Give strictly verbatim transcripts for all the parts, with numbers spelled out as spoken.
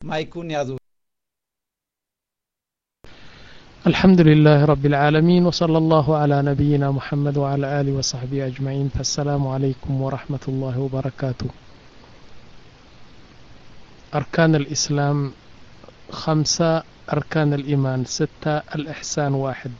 ማይኩን ያዙ الحمد لله رب العالمين وصلى الله على نبينا محمد وعلى آله وصحبه أجمعين فالسلام عليكم ورحمة الله وبركاته أركان الإسلام خمسة أركان الإيمان ستة الإحسان واحد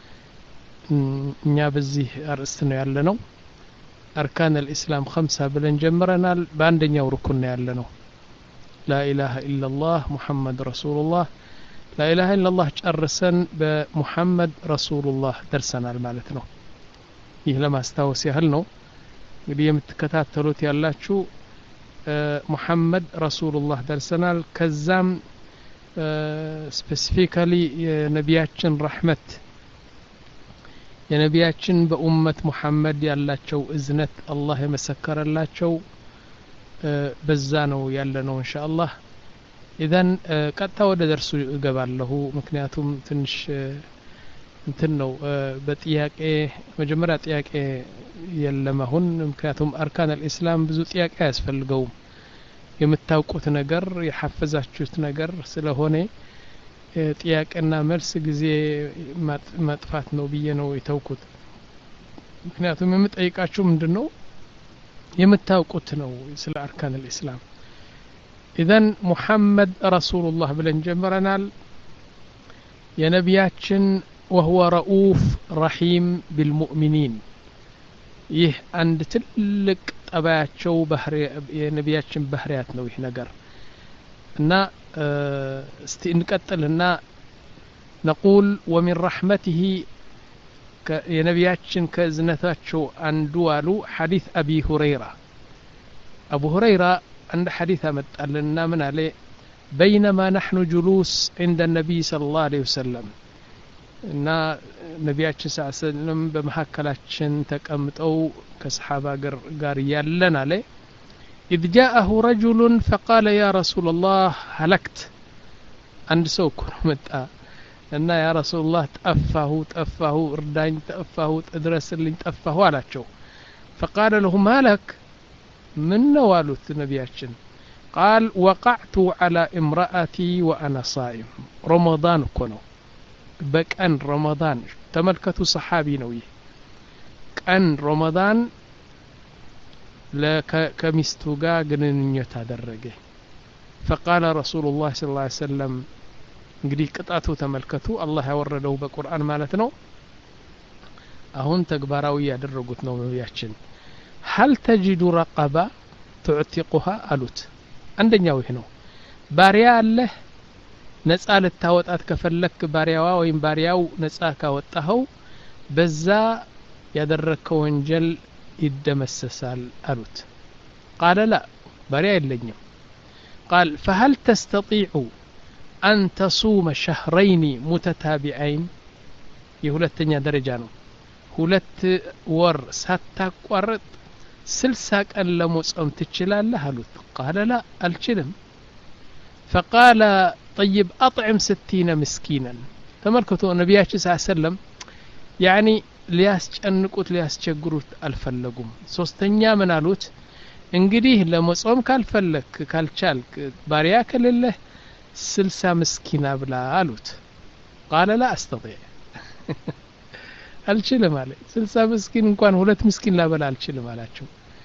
نيابزيه أرستنا يعلنو أركان الإسلام خمسة بلن جمرنا باندن يوركنا يعلنو لا إله إلا الله محمد رسول الله لا إله إلا الله جرسن بمحمد رسول الله درسنا المالتنا إيه لما استوسي هلنو قد يمتكتاتلوت يالاتشو محمد رسول الله درسنا كزام سبيسيفيكالي نبياتشن رحمة يا نبياتشن بأمة محمد يالاتشو إذنت الله مسكر اللاتشو بزانو يالنو إن شاء الله إذن قد تود درسو قبل له مكنياتهم تنش انتنو بتياك ايه مجمرة تياك ايه يلمهن مكنياتهم أركان الإسلام بزو تياك ايه اسفل القوم يمتاوقوت نقر يحفزاتشوت نقر سلهوني تياك انا مرس قزي ما تفاتنو بينو يتوقوت مكنياتهم يمتايقاتشو مندنو يمتاوقوت نو سل أركان الإسلام إذن محمد رسول الله بلن جمرنال يا نبياتشن وهو رؤوف رحيم بالمؤمنين يه عند تلك طبيعتشو بحري يا نبياتشن بحريات نو يه نقر نا استنقتلنا نقول ومن رحمته يا نبياتشن كزنتاتشو اندوالو حديث أبي هريرة أبو هريرة عند حديث متقلنا من عليه بينما نحن جلوس عند النبي صلى الله عليه وسلم إن نبياتش صلى الله عليه وسلم بمحاكلاتشن تكأمتو كصحابة قاريا لنا عليه إذ جاءه رجل فقال يا رسول الله هلكت عند سوكر متأ إن يا رسول الله تأفه تأفه اردين تأفه تدرس اللي تأفه على شو فقال له مالك من نوالت نبياتشن قال وقعت على امرأتي وأنا صائم رمضان كنو بك أن رمضان تملكة صحابي نوي كأن رمضان لك كمستوغا قننية درجة فقال رسول الله صلى الله عليه وسلم قدي قطعته تملكته الله يورده بقرآن مالتنا أهون تقباراوية درجتنا نبياتشن هل تجد رقبة تعتقها ألوت عندنا وهنا باريا الله نسأل التاوت كفلك باريا وين بارياو نسأك وطهو بزا يدرك وانجل يدمسسال ألوت قال لا باريا اللي قال فهل تستطيع أن تصوم شهرين متتابعين يهولتني درجانو هولت ور ساتاقرط سلساك أن لمصم تشلال هلوت قال لا الشلم فقال طيب أطعم ستين مسكينا تملكتوا النبي صلى الله عليه وسلم يعني لياس أنكوت لياس تشجروت الفلقوم سوستنيا من هلوت انقديه لمصم كالفلك كالشالك بارياك لله سلسا مسكينا بلا هلوت قال لا أستطيع አልችልም አለ ስልሳ ምስኪን እንኳን ሁለት ምስኪን ላበላ አልችልም አላችሁ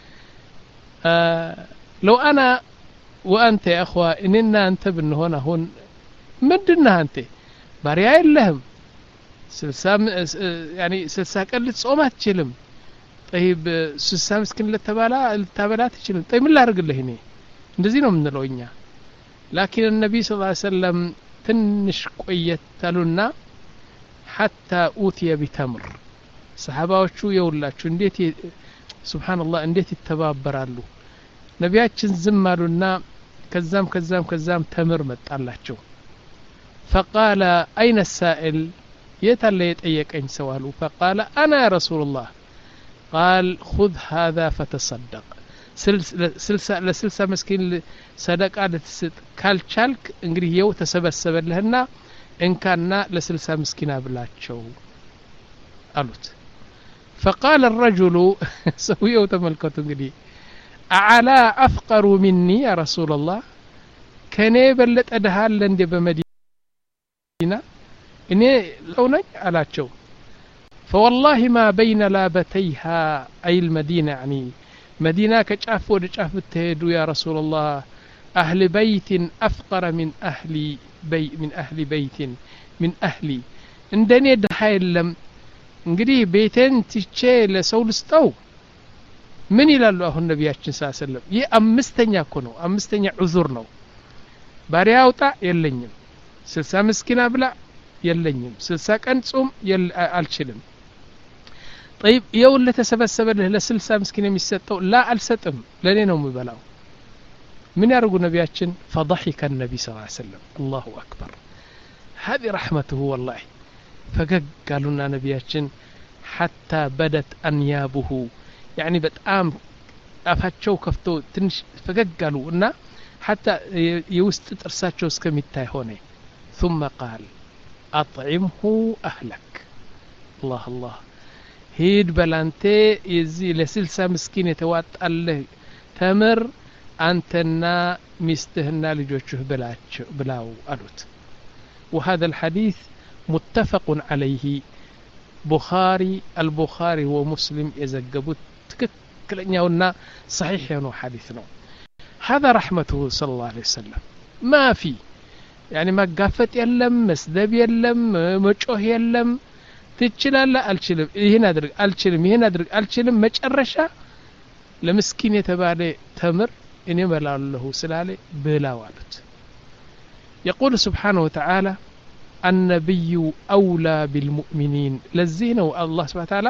لو انا وانت يا اخوه اننا انت بنهون هون ምንድነህ አንተ ባሪያ የለህም ስልሳ يعني ስልሳ ቀን ልትጾም አትችልም طيب ስልሳ ምስኪን ለተባላ ልታበላ አትችልም طيب ምን ላድርግልህ እኔ እንደዚህ ነው የምንለው እኛ لكن النبي صلى الله عليه وسلم ትንሽ ቆየታሉና حتى أوتي بتمر صحاباዎቹ የውላችሁ እንዴት ሱብሃንአላህ እንዴት ይተባበራሉ ነቢያችን ዝም አሉና ከዛም ከዛም ከዛም ተምር መጣላቸው فقال أين السائل يتل يطيقኝ ሰው አሉ فقال أنا يا رسول الله قال خذ هذا فتصدق ስልሳ ለስልሳ መስኪን ሰደቃ ልትስጥ ካልቻልክ እንግዲህ ይው ተሰበሰበልህና እንካና ለስልሳ ምስኪና ብላቸው አሉት فقال الرجل سويው ተመልከቱ እንግዲህ أعلى أفقر مني يا رسول الله ከኔ በለጠ ደሃ አለ እንደ በመዲና እኔ ለውነኝ አላቸው فوالله ما بين لابتيها أي المدينة يعني مدينة كጫፍ ወደ ጫፍ ብትሄዱ يا رسول الله أهل بيت أفقر من أهل بي من أهل بيت من أهلي እንደኔ ደሃ የለም እንግዲህ ቤቴን ትቼ ለሰው ልስጠው ምን ይላሉ አሁን ነብያችን ሰለላሁ ዐለይሂ ወሰለም ይህ አምስተኛ እኮ ነው አምስተኛ ዑዙር ነው ባሪያ አውጣ የለኝም ስልሳ ምስኪና ብላ የለኝም ስልሳ ቀን ጾም አልችልም طيب يوم ለተሰበሰበልህ ለስልሳ ምስኪን የሚሰጠው ላ አልሰጥም ለኔ ነው የሚበላው ምን ያርጉ ነብያችን فضحك النبي صلى الله عليه وسلم الله اكبر هذه رحمته والله فقالوا نبياتنا حتى بدت انيابه يعني በጣም አፋቸው ከፍቶ ትንሽ ፈገጋሉና حتى يوسط ጥርሳቸው እስከሚታይ ሆነ ثم قال اطعمه اهلك الله الله ሂድ በላንተ የዚህ ለስልሳ ምስኪን የተዋጣለህ ተምር አንተና ሚስትህና ልጆችህ ብላቸው ብላው አሉት وهذا الحديث متفق عليه بخاري البخاري ومسلم يزغبوت تككلኛውና صحيح ነው حديث ነው هذا رحمته صلى الله عليه وسلم ما في يعني ما ጋፈጥ የለም መስደብ የለም መጮህ የለም ትችላለህ አልችልም ይሄን አድርግ አልችልም ይሄን አድርግ አልችልም መጨረሻ ለምስኪን የተባለ ተምር እኔ በላለሁ ስላለ ብላው አሉት يقول سبحانه وتعالى النبي أولى بالمؤمنين لزينه الله سبحانه وتعالى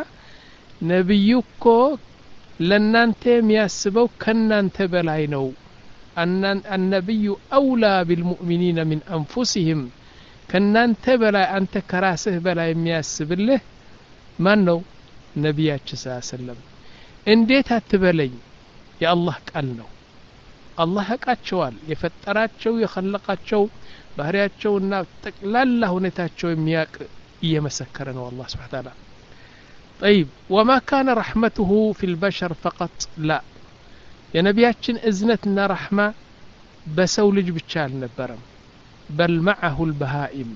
نبيكو لنانت مياسبو كنانت بلاينو أن النبي أولى بالمؤمنين من أنفسهم كنانت بلاي أنت كراسه بلاي مياسب الله من نو نبياتش صلى الله عليه وسلم انديت هتبلي يا الله قالنو الله حقاچوال يفطراچو يخلقاچو ባህሪያቸውና ተቅላላ ሁኔታቸው የሚያቅ እየመሰከረ ነው አላህ Subhanahu Wa Ta'ala طيب وما كان رحمته في البشر فقط لا يا نبياتنا اذنتنا رحمه بسو ልጅ ብቻ አልነበረም بل معه البهائم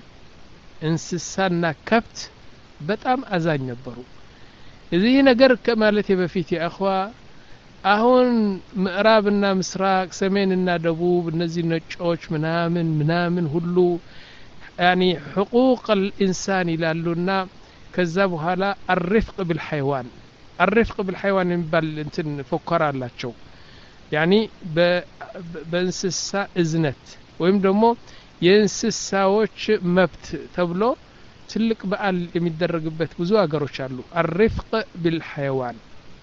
እንስሳና ከብት በጣም አዛኝ ነበሩ እዚህ ነገር ከማለቴ በፊት يا اخوا አሁን ምዕራብና ምስራቅ ሰሜንና ደቡብ እነዚህ ነጮች ምናምን ምናምን ሁሉ يعني حقوق الانسان ይላሉና ከዛ በኋላ الرفق بالحيوان الرفق بالحيوان የሚባል እንትን ፎከራላቸው يعني በእንስሳ እዝነት ወይም ደግሞ የእንስሳዎች መብት ተብሎ ትልቅ በዓል የሚደረግበት ብዙ ሀገሮች አሉ الرفق بالحيوان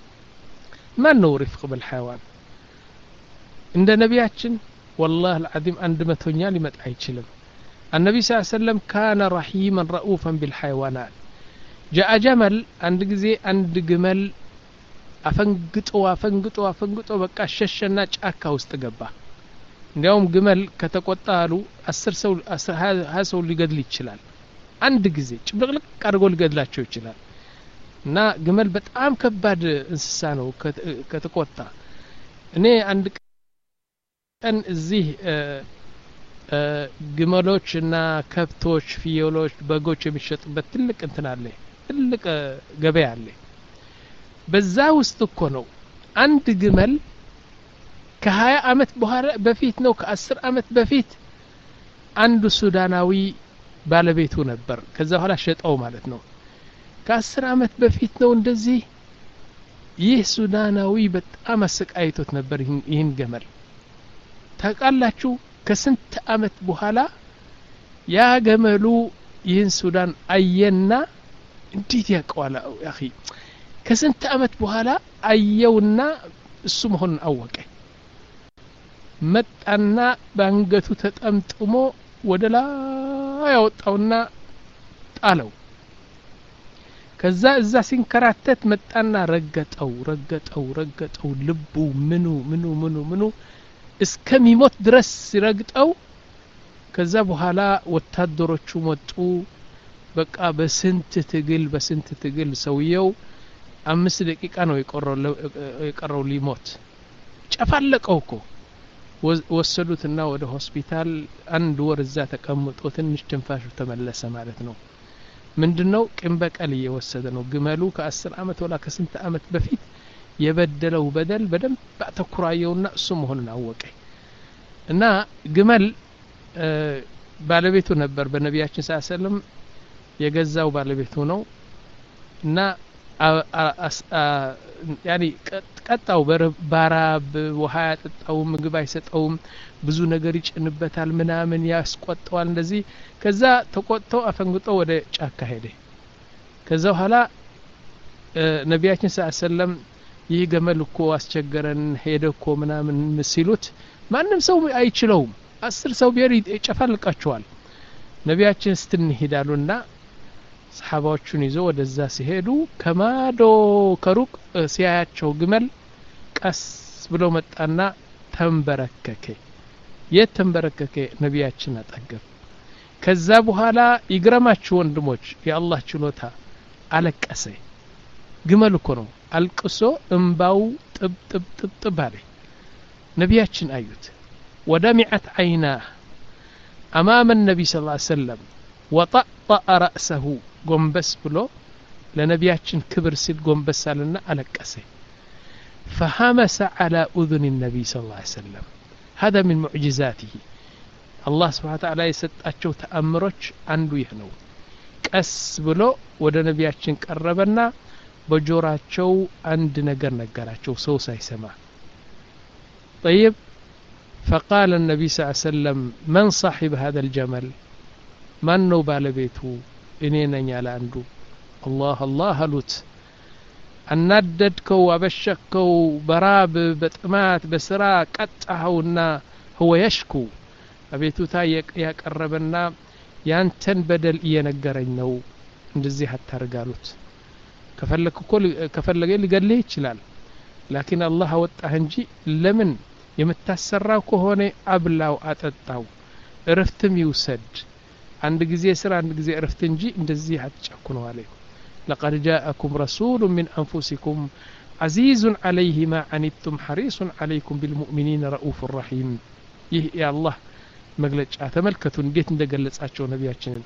ما نو رفق بالحيوان عند نبياتنا والله العظيم عند متونيا لمت አይችልም النبي صلى الله عليه وسلم كان رحيما رؤوفا بالحيوانات جاء جمل عند ጊዜ አንድ ግመል አፈንግጦ አፈንግጦ አፈንግጦ በቃ ሸሸና ጫካ ውስጥ ገባ እንዲያውም ግመል ከተቆጣሉ አስር ሰው ሃያ ሰው ሊገድል ይችላል አንድ ጊዜ ጭብልቅልቅ አድርጎ ሊገድላቸው ይችላል እና ግመል በጣም ከባድ እንስሳ ነው ከተቆጣ እኔ አንድ ቀን እዚህ ግመሎችና ከብቶች ፍየሎች በጎች የሚሸጡበት ትልቅ እንትን አለ ትልቅ ገበያ አለ በዛ ውስጥ እኮ ነው አንድ ግመል ከ20 አመት በኋላ በፊት ነው ከ10 አመት በፊት አንዱ ሱዳናዊ ባለቤቱ ነበር ከዛ በኋላ ሸጠው ማለት ነው ከ10 አመት በፊት ነው እንደዚህ ይህ ሱዳናዊ በጣም አሰቃይቶት ነበር ይህን ገመል ታቃላችሁ ከስንት አመት በኋላ ያ ገመሉ ይህን ሱዳን አየና እንዴት ያቀዋላ ያኺ ከስንት አመት በኋላ አየውና እሱ መሆኑን አወቀ መጣና ባንገቱ ተጠምጥሞ ወደላ ያወጣውና ጣለው ከዛ እዛ ሲንከራተት መጣና ረገጠው ረገጠው ረገጠው ልቡ ምኑ ምኑ ምኑ ምኑ እስከሚሞት ድረስ ሲረግጠው ከዛ በኋላ ወታደሮቹ መጡ በቃ በስንት ትግል በስንት ትግል ሰውየው አምስት ደቂቃ ነው የቀረው የቀረው ሊሞት ጨፋለቀው እኮ ወሰዱትና ወደ ሆስፒታል አንድ ወር እዛ ተቀምጦ ትንሽ ትንፋሹ ተመለሰ ማለት ነው። ምንድነው ቂም በቀል እየወሰደ ነው። ግመሉ ከ10 አመት ወላ ከስንት አመት በፊት የበደለው በደል በደንብ አተኩራየውና እሱ መሆኑን አወቀ። እና ግመል ባለቤቱ ነበር በነቢያችን ሰለላሁ ዐለይሂ ወሰለም የገዛው ባለቤቱ ነው። እና ያኒ ቀጣው በራብ ውሃ ያጠጣው ምግብ አይሰጠውም ብዙ ነገር ይጭንበታል ምናምን ያስቆጣዋል እንደዚህ። ከዛ ተቆጥቶ አፈንግጦ ወደ ጫካ ሄደ። ከዛ በኋላ ነቢያችን ሰለላሁ ዐለይሂ ወሰለም ይህ ገመል እኮ አስቸገረን ሄደ እኮ ምናምን ሲሉት ማንም ሰው አይችለውም። አስር ሰው ቢሄድ ይጨፈልቃቸዋል። ነቢያችን ስትንሄዳሉና ሰሃባዎቹን ይዘው ወደዛ ሲሄዱ ከማዶ ከሩቅ ሲያያቸው ግመል ቀስ ብሎ መጣና ተንበረከከ። የት ተንበረከከ? ነቢያችን አጠገብ። ከዛ በኋላ ይግረማችሁ ወንድሞች የአላህ ችሎታ አለቀሰ። ግመል እኮ ነው አልቅሶ እንባው ጥብ ጥብ ጥብ ጥብ አለ። ነቢያችን አዩት። ودمعت عيناه أمام النبي صلى الله عليه وسلم وطأطأ رأسه قنبس بلو لنبياتشن كبر سيد قنبس سالنا ألقسه فهمس على أذن النبي صلى الله عليه وسلم. هذا من معجزاته. الله سبحانه وتعالى يسد أتشو تأمرج عنده يهنو كأس بلو ود نبياتشن قربنا بجوراتشو عند نقر نقراتشو سوسا يسمع. طيب فقال النبي صلى الله عليه وسلم من صاحب هذا الجمل؟ من نو بالبيته؟ إنينا على عنده. الله الله لوت النددكو وبشكو براب بتمات بسرا قطعونا هو يشكو أبيتو تا يقربنا يانتن بدل እየነገረኝ ነው እንደዚህ አታርጋሉት። ከፈለክ እኮ ከፈለገ ሊገልህ ይችላል። ላኪን አላህ አወጣህ እንጂ ለምን የምታሰራው ከሆነ አብላው አጠጣው እረፍትም ይውሰድ። አንድ ጊዜ ስራ አንድ ጊዜ እረፍት እንጂ እንደዚህ አትጨኩነው አለ። لقد جاءكم رسول من أنفسكم عزيز عليه ما عنتم حريص عليكم بالمؤمنين رؤوف رحيم. ይህ የአላህ መግለጫ ተመልከቱ እንዴት እንደገለጻቸው ነቢያችንን።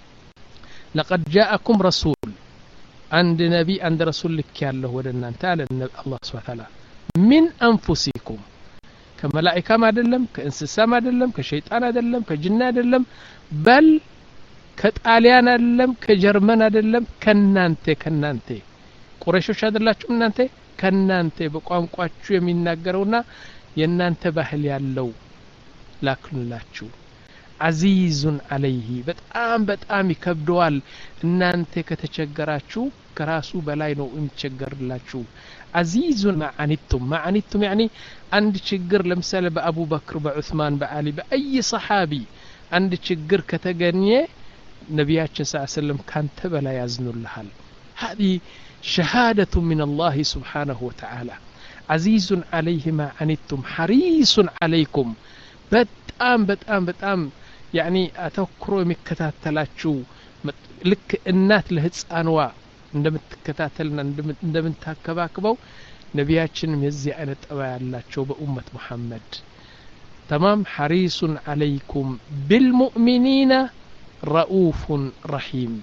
لقد جاءكم رسول عند نبي عند رسول لك ያለው ወደ እናንተ አለ አላህ Subhanahu Wa Ta'ala من أنفسكم ከመላእክም አይደለም ከእንስሳም አይደለም ከሸይጣን አይደለም ከጅና አይደለም በል ከጣሊያን አይደለም ከጀርመን አይደለም ከናንተ ከናንተ ቁረይሾች አይደላችሁ እናንተ ከናንተ በቋንቋችሁ የሚናገረውና የናንተ ባህል ያለው ላክንላችሁ። አዚዙን አለይሂ በጣም በጣም ይከብደዋል እናንተ ከተቸገራችሁ ከራሱ በላይ ነው የሚቸገርላችሁ። አዚዙን ማዓኒቱም ማዓኒቱም يعني አንድ ችግር ለምሳሌ በአቡ በክር በዑስማን በአሊ በአይ ሰሃቢ አንድ ችግር ከተገኘ ነቢያችን ሰለላሁ ዐለይሂ ወሰለም ካንተ በላይ ያዝኑልሃል። هذه شهادة من الله سبحانه وتعالى. عزيز عليه ما عنتم حريص عليكم በጣም በጣም በጣም يعني አተኩሮ የሚከታተላችሁ ልክ እናት ለህፃንዋ እንደምትከታተልና እንደምታከባክበው ነቢያችንም የዚህ አይነት ጠባይ ያላቸው በኡመት መሐመድ تمام. حريص عليكم بالمؤمنين رؤوف رحيم.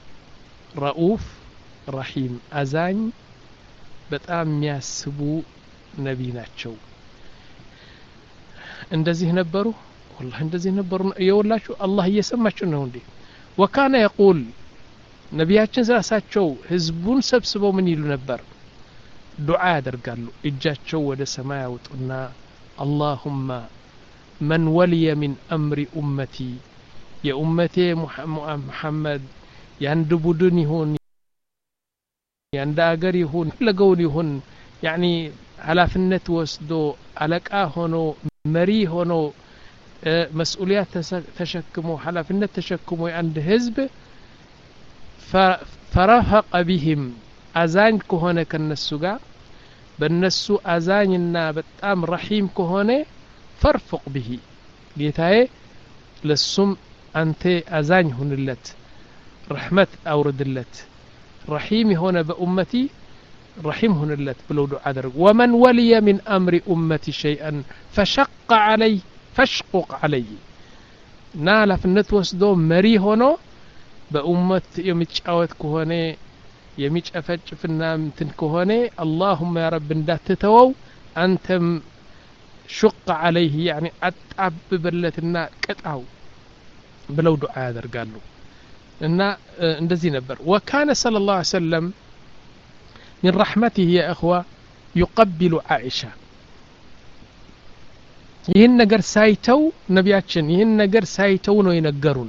رؤوف رحيم أزاኝ በጣም የሚያስቡ ነብይ ናቸው። እንደዚህ ነበሩ والله እንደዚህ ነበሩ የወላችሁ አላህ እየሰማችሁ ነው እንዴ። وكان يقول ነቢያችን ራሳቸው ህዝቡን ሰብስበው ምን ይሉ ነበር? ዱዓ ያደርጋሉ። እጃቸው ወደ ሰማይ ያወጡና اللهم من ولي من أمر أمتي يا أمتي محمد ያንድ ቡድን ይሁን ያንድ አገር ይሁን ለገውን ይሁን يعني ኃላፊነት ወስዶ አለቃ ሆኖ መሪ ሆኖ መስኡሊያት ተሸክሞ ኃላፊነት ተሸክሞ አንድ ህዝብ فرفق بهم አዛኝ ከሆነ ከነሱ ጋር በነሱ አዛኝና በጣም ረሂም ከሆነ فرفق به ጌታዬ ለሱም አንተ አዛኝ ሁንለት ረህመት አውርድለት ረሂም የሆነ በኡመቲ رحيم هنلت بلو دعاء درق ومن ولي من أمر أمتي شيئا فشق عليه فاشقق عليه نالا في النتوسدو مري هونو بأمت يمتشاوت كهوني يمتشافج في النام تنكهوني اللهم يا رب انداتتوو أنتم شق عليه يعني أتعب بلتنا كتعو بلو دعاء درقالو إن اندزي نبر وكان صلى الله عليه وسلم من رحمته يا أخوة يقبل عائشة ይህን ነገር ሳይተው ነቢያችን ይህን ነገር ሳይተው ነው የነገሩን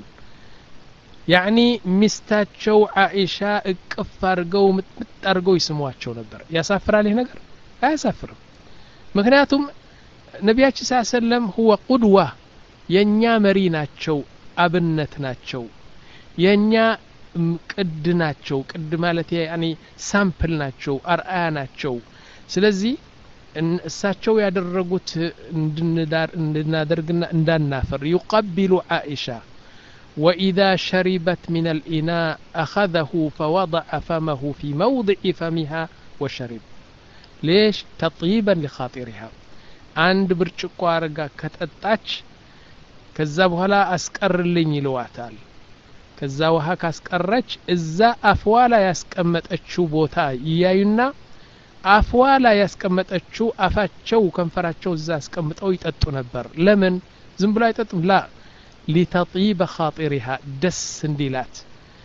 ያኒ ሚስታቸው አይሻ እቅፍ አድርገው ምጥጥ አድርገው ይስሟቸው ነበር ያሳፍራል ይህ ነገር አያሳፍርም ምክንያቱም ነቢያችን ሰለላሁ ዐለይሂ ወሰለም هو قدوة የኛ መሪ ናቸው አብነት ናቸው የኛ ቅድ ናቸው ቅድ ማለት ያኒ ሳምፕል ናቸው አርአያ ናቸው ስለዚህ እሳቸው ያደረጉት እንድንዳር እንድናደርግና እንዳናፈር يقبل عائشة وإذا شربت من الإناء أخذه فوضع فمه في موضع فمها وشرب ليش تطيبا لخاطرها عند برچቆ አርጋ ከተጣች ከዛ በኋላ አስቀርልኝ ይለዋታል ከዛ ውሃ ካስቀረች እዛ አፍዋላ ያስቀመጠችው ቦታ ይያዩና አፍዋላ ያስቀመጠችው አፋቸው ከንፈራቸው እዛ አስቀምጠው ይጠጡ ነበር ለምን ዝም ብለው አይጠጡም ላ لتطيب خاطرها ደስ እንዲላት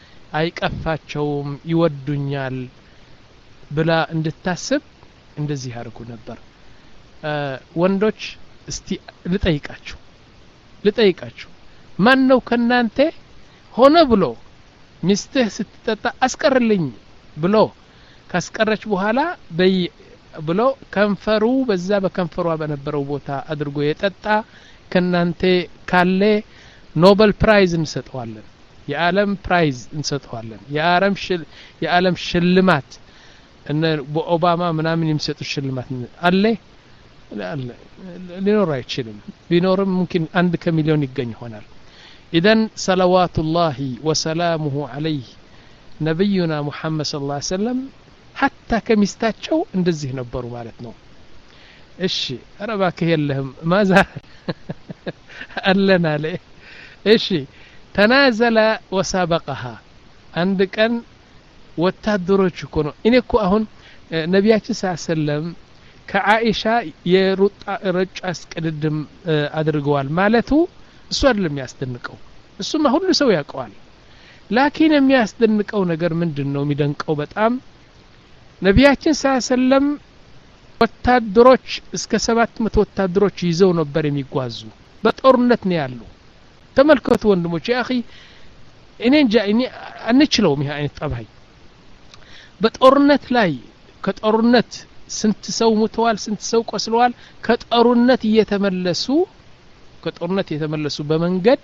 አይቀፋቸውም ይወዱኛል ብላ እንድታስብ እንደዚህ ያርጉ ነበር ወንዶች እስቲ ልጠይቃችሁ ልጠይቃችሁ ማን ነው ከናንተ ሆነ ብሎ ሚስትህ ስትጠጣ አስቀርልኝ ብሎ ካስቀረች በኋላ በይ ብሎ ከንፈሩ በዛ በከንፈሯ በነበረው ቦታ አድርጎ የጠጣ ከናንተ ካለ ኖቤል ፕራይዝ እንሰጠዋለን የዓለም ፕራይዝ እንሰጠዋለን የዓለም ሽል የዓለም ሽልማት እነ በኦባማ ምናምን የሚሰጡ ሽልማት አለ አለ ሊኖር አይችልም ቢኖርም ممكن አንድ ከሚሊዮን ይገኝ ይሆናል اذا صلوات الله وسلامه عليه نبينا محمد صلى الله عليه وسلم حتى ከሚስታቸው እንደዚህ ነበሩ ማለት ነው እሺ አረባከ የለህም ማዛ አለና ለይ እሺ ተናዘለ ወሰበቀها አንድ ቀን ወታደሮች እኮ ነው እኔ እኮ አሁን ነቢያችን ሰለላሁ ከአኢሻ የሩጣ ረጭ አስቀድድም አድርገዋል ማለቱ እሱ አይደለም ያስደንቀው እሱማ ሁሉ ሰው ያውቀዋል ላኪን የሚያስደንቀው ነገር ምንድነው የሚደንቀው በጣም ነቢያችን ሰለላሁ ወታደሮች እስከ ሰባት መቶ ወታደሮች ይዘው ነበር የሚጓዙ በጦርነት ነው ያሉ ተመልከቱ ወንድሞች ያኺ እኔ እንጃ እኔ አንችለውም ይሄ አይነት ጠባይ በጦርነት ላይ ከጦርነት ስንት ሰው ሞተዋል ስንት ሰው ቆስለዋል ከጦርነት እየተመለሱ ከጦርነት እየተመለሱ በመንገድ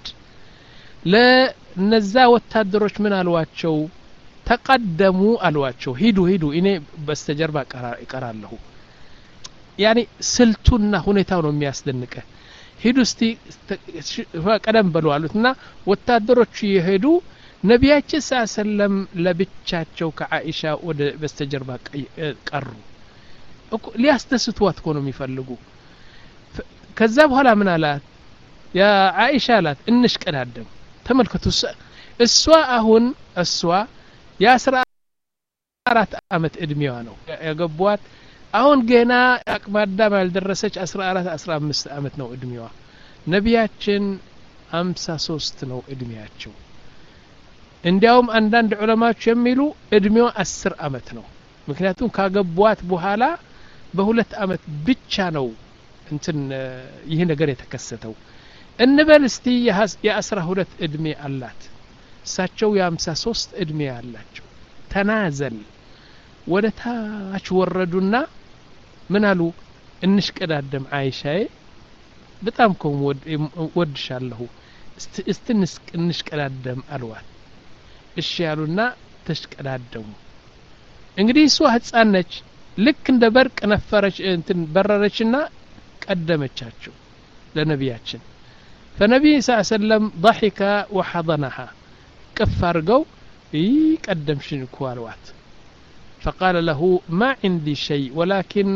ለነዛ ወታደሮች ምን አልዋቸው ተቀደሙ አልዋቸው ሂዱ ሂዱ እኔ በስተጀርባ እቀራለሁ ያኒ ስልቱና ሁኔታው ነው የሚያስደንቀ ሂዱ እስቲ ቀደም በሉ አሉትና ወታደሮቹ ይሄዱ ነቢያችን ሰለላሁ ለብቻቸው ከአኢሻ ወደ በስተጀርባ ቀሩ ሊያስተስቷት ነው የሚፈልጉ ከዛ በኋላ ምን አላት ያ አኢሻ አላት እንሽቀዳደም ተመልከቱ እሷ አሁን እሷ የአስራ አራት አመት እድሜዋ ነው ያገቧት አሁን ገና አቅማዳም ያልደረሰች አስራ አራት አስራ አምስት አመት ነው እድሜዋ ነቢያችን ሃምሳ ሶስት ነው እድሜያቸው እንዲያውም አንዳንድ ዑለማዎች የሚሉ እድሜዋ አስር አመት ነው ምክንያቱም ካገቧት በኋላ በሁለት አመት ብቻ ነው እንትን ይሄ ነገር የተከሰተው እንበል እስቲ የአስራ ሁለት እድሜ አላት እሳቸው የሃምሳ ሶስት እድሜ ያላቸው ተናዘል ወደ ታች ወረዱና ምን አሉ እንሽቀዳደም አይሻዬ በጣም ኮም ወድሻለሁ እስቲ እንሽቀዳደም አልዋት እሺ ያሉና ተሽቀዳደሙ እንግዲህ እሷ ህፃን ነች ልክ እንደ በርቅ ነፈረች እንትን በረረችና ቀደመቻቸው ለነቢያችን فنبي صلى الله عليه وسلم ضحك وحضنها كفرقوا اي قدمشن كو الوات فقال له ما عندي شيء ولكن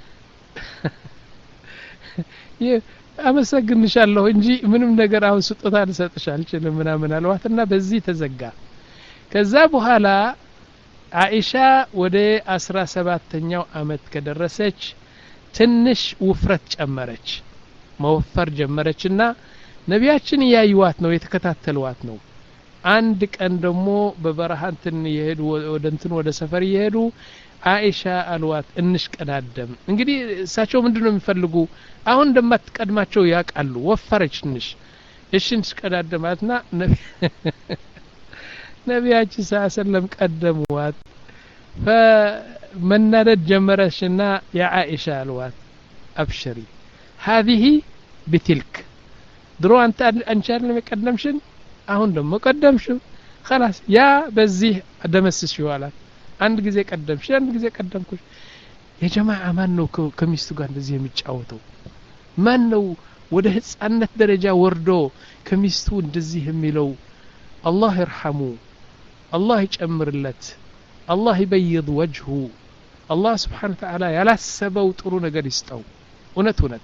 አመሰግንሻለሁ እንጂ ምንም ነገር አሁን ስጦታ ልሰጥሽ አልችልም ምናምን አልዋትና በዚህ ተዘጋ ከዛ በኋላ አይሻ ወደ አስራ ሰባተኛው አመት ከደረሰች ትንሽ ውፍረት ጨመረች መወፈር ጀመረችና ነቢያችን ያዩዋት ነው የተከታተሉዋት ነው አንድ ቀን ደግሞ በበረሃንትን ይሄዱ ወደ እንትን ወደ ሰፈር ይሄዱ አይሻ አልዋት እንሽ ቀዳደም እንግዲህ እሳቸው ምንድነው የሚፈልጉ አሁን እንደማትቀድማቸው ያቃሉ ወፈረች ትንሽ እሺ እንሽ ቀዳደማትና ነቢያችን ሰለላም ቀደሙዋት فمنادت جمرشنا يا عائشة الوات أبشري هذه بتلك درو أنت أنشار لما قدمشن أهون دم قدمشن خلاص يا بزيه دمسس شوالات عند جزء قدمش عند جزء قدمكش يا جماعة ما نو كميستو قاعد بزيه متشاوتو ما نو وده هتصنت درجة وردو كميستو እንደዚህ የሚለው الله يرحمه الله يجمر لت الله يبيض وجهه الله سبحانه وتعالى ያላሰበው ጥሩ ነገር ይስጠው እውነት እውነት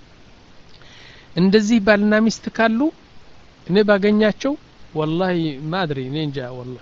እንደዚህ ባልና ሚስት ካሉ እኔ ባገኛቸው والله ما ادري እኔ እንጃ والله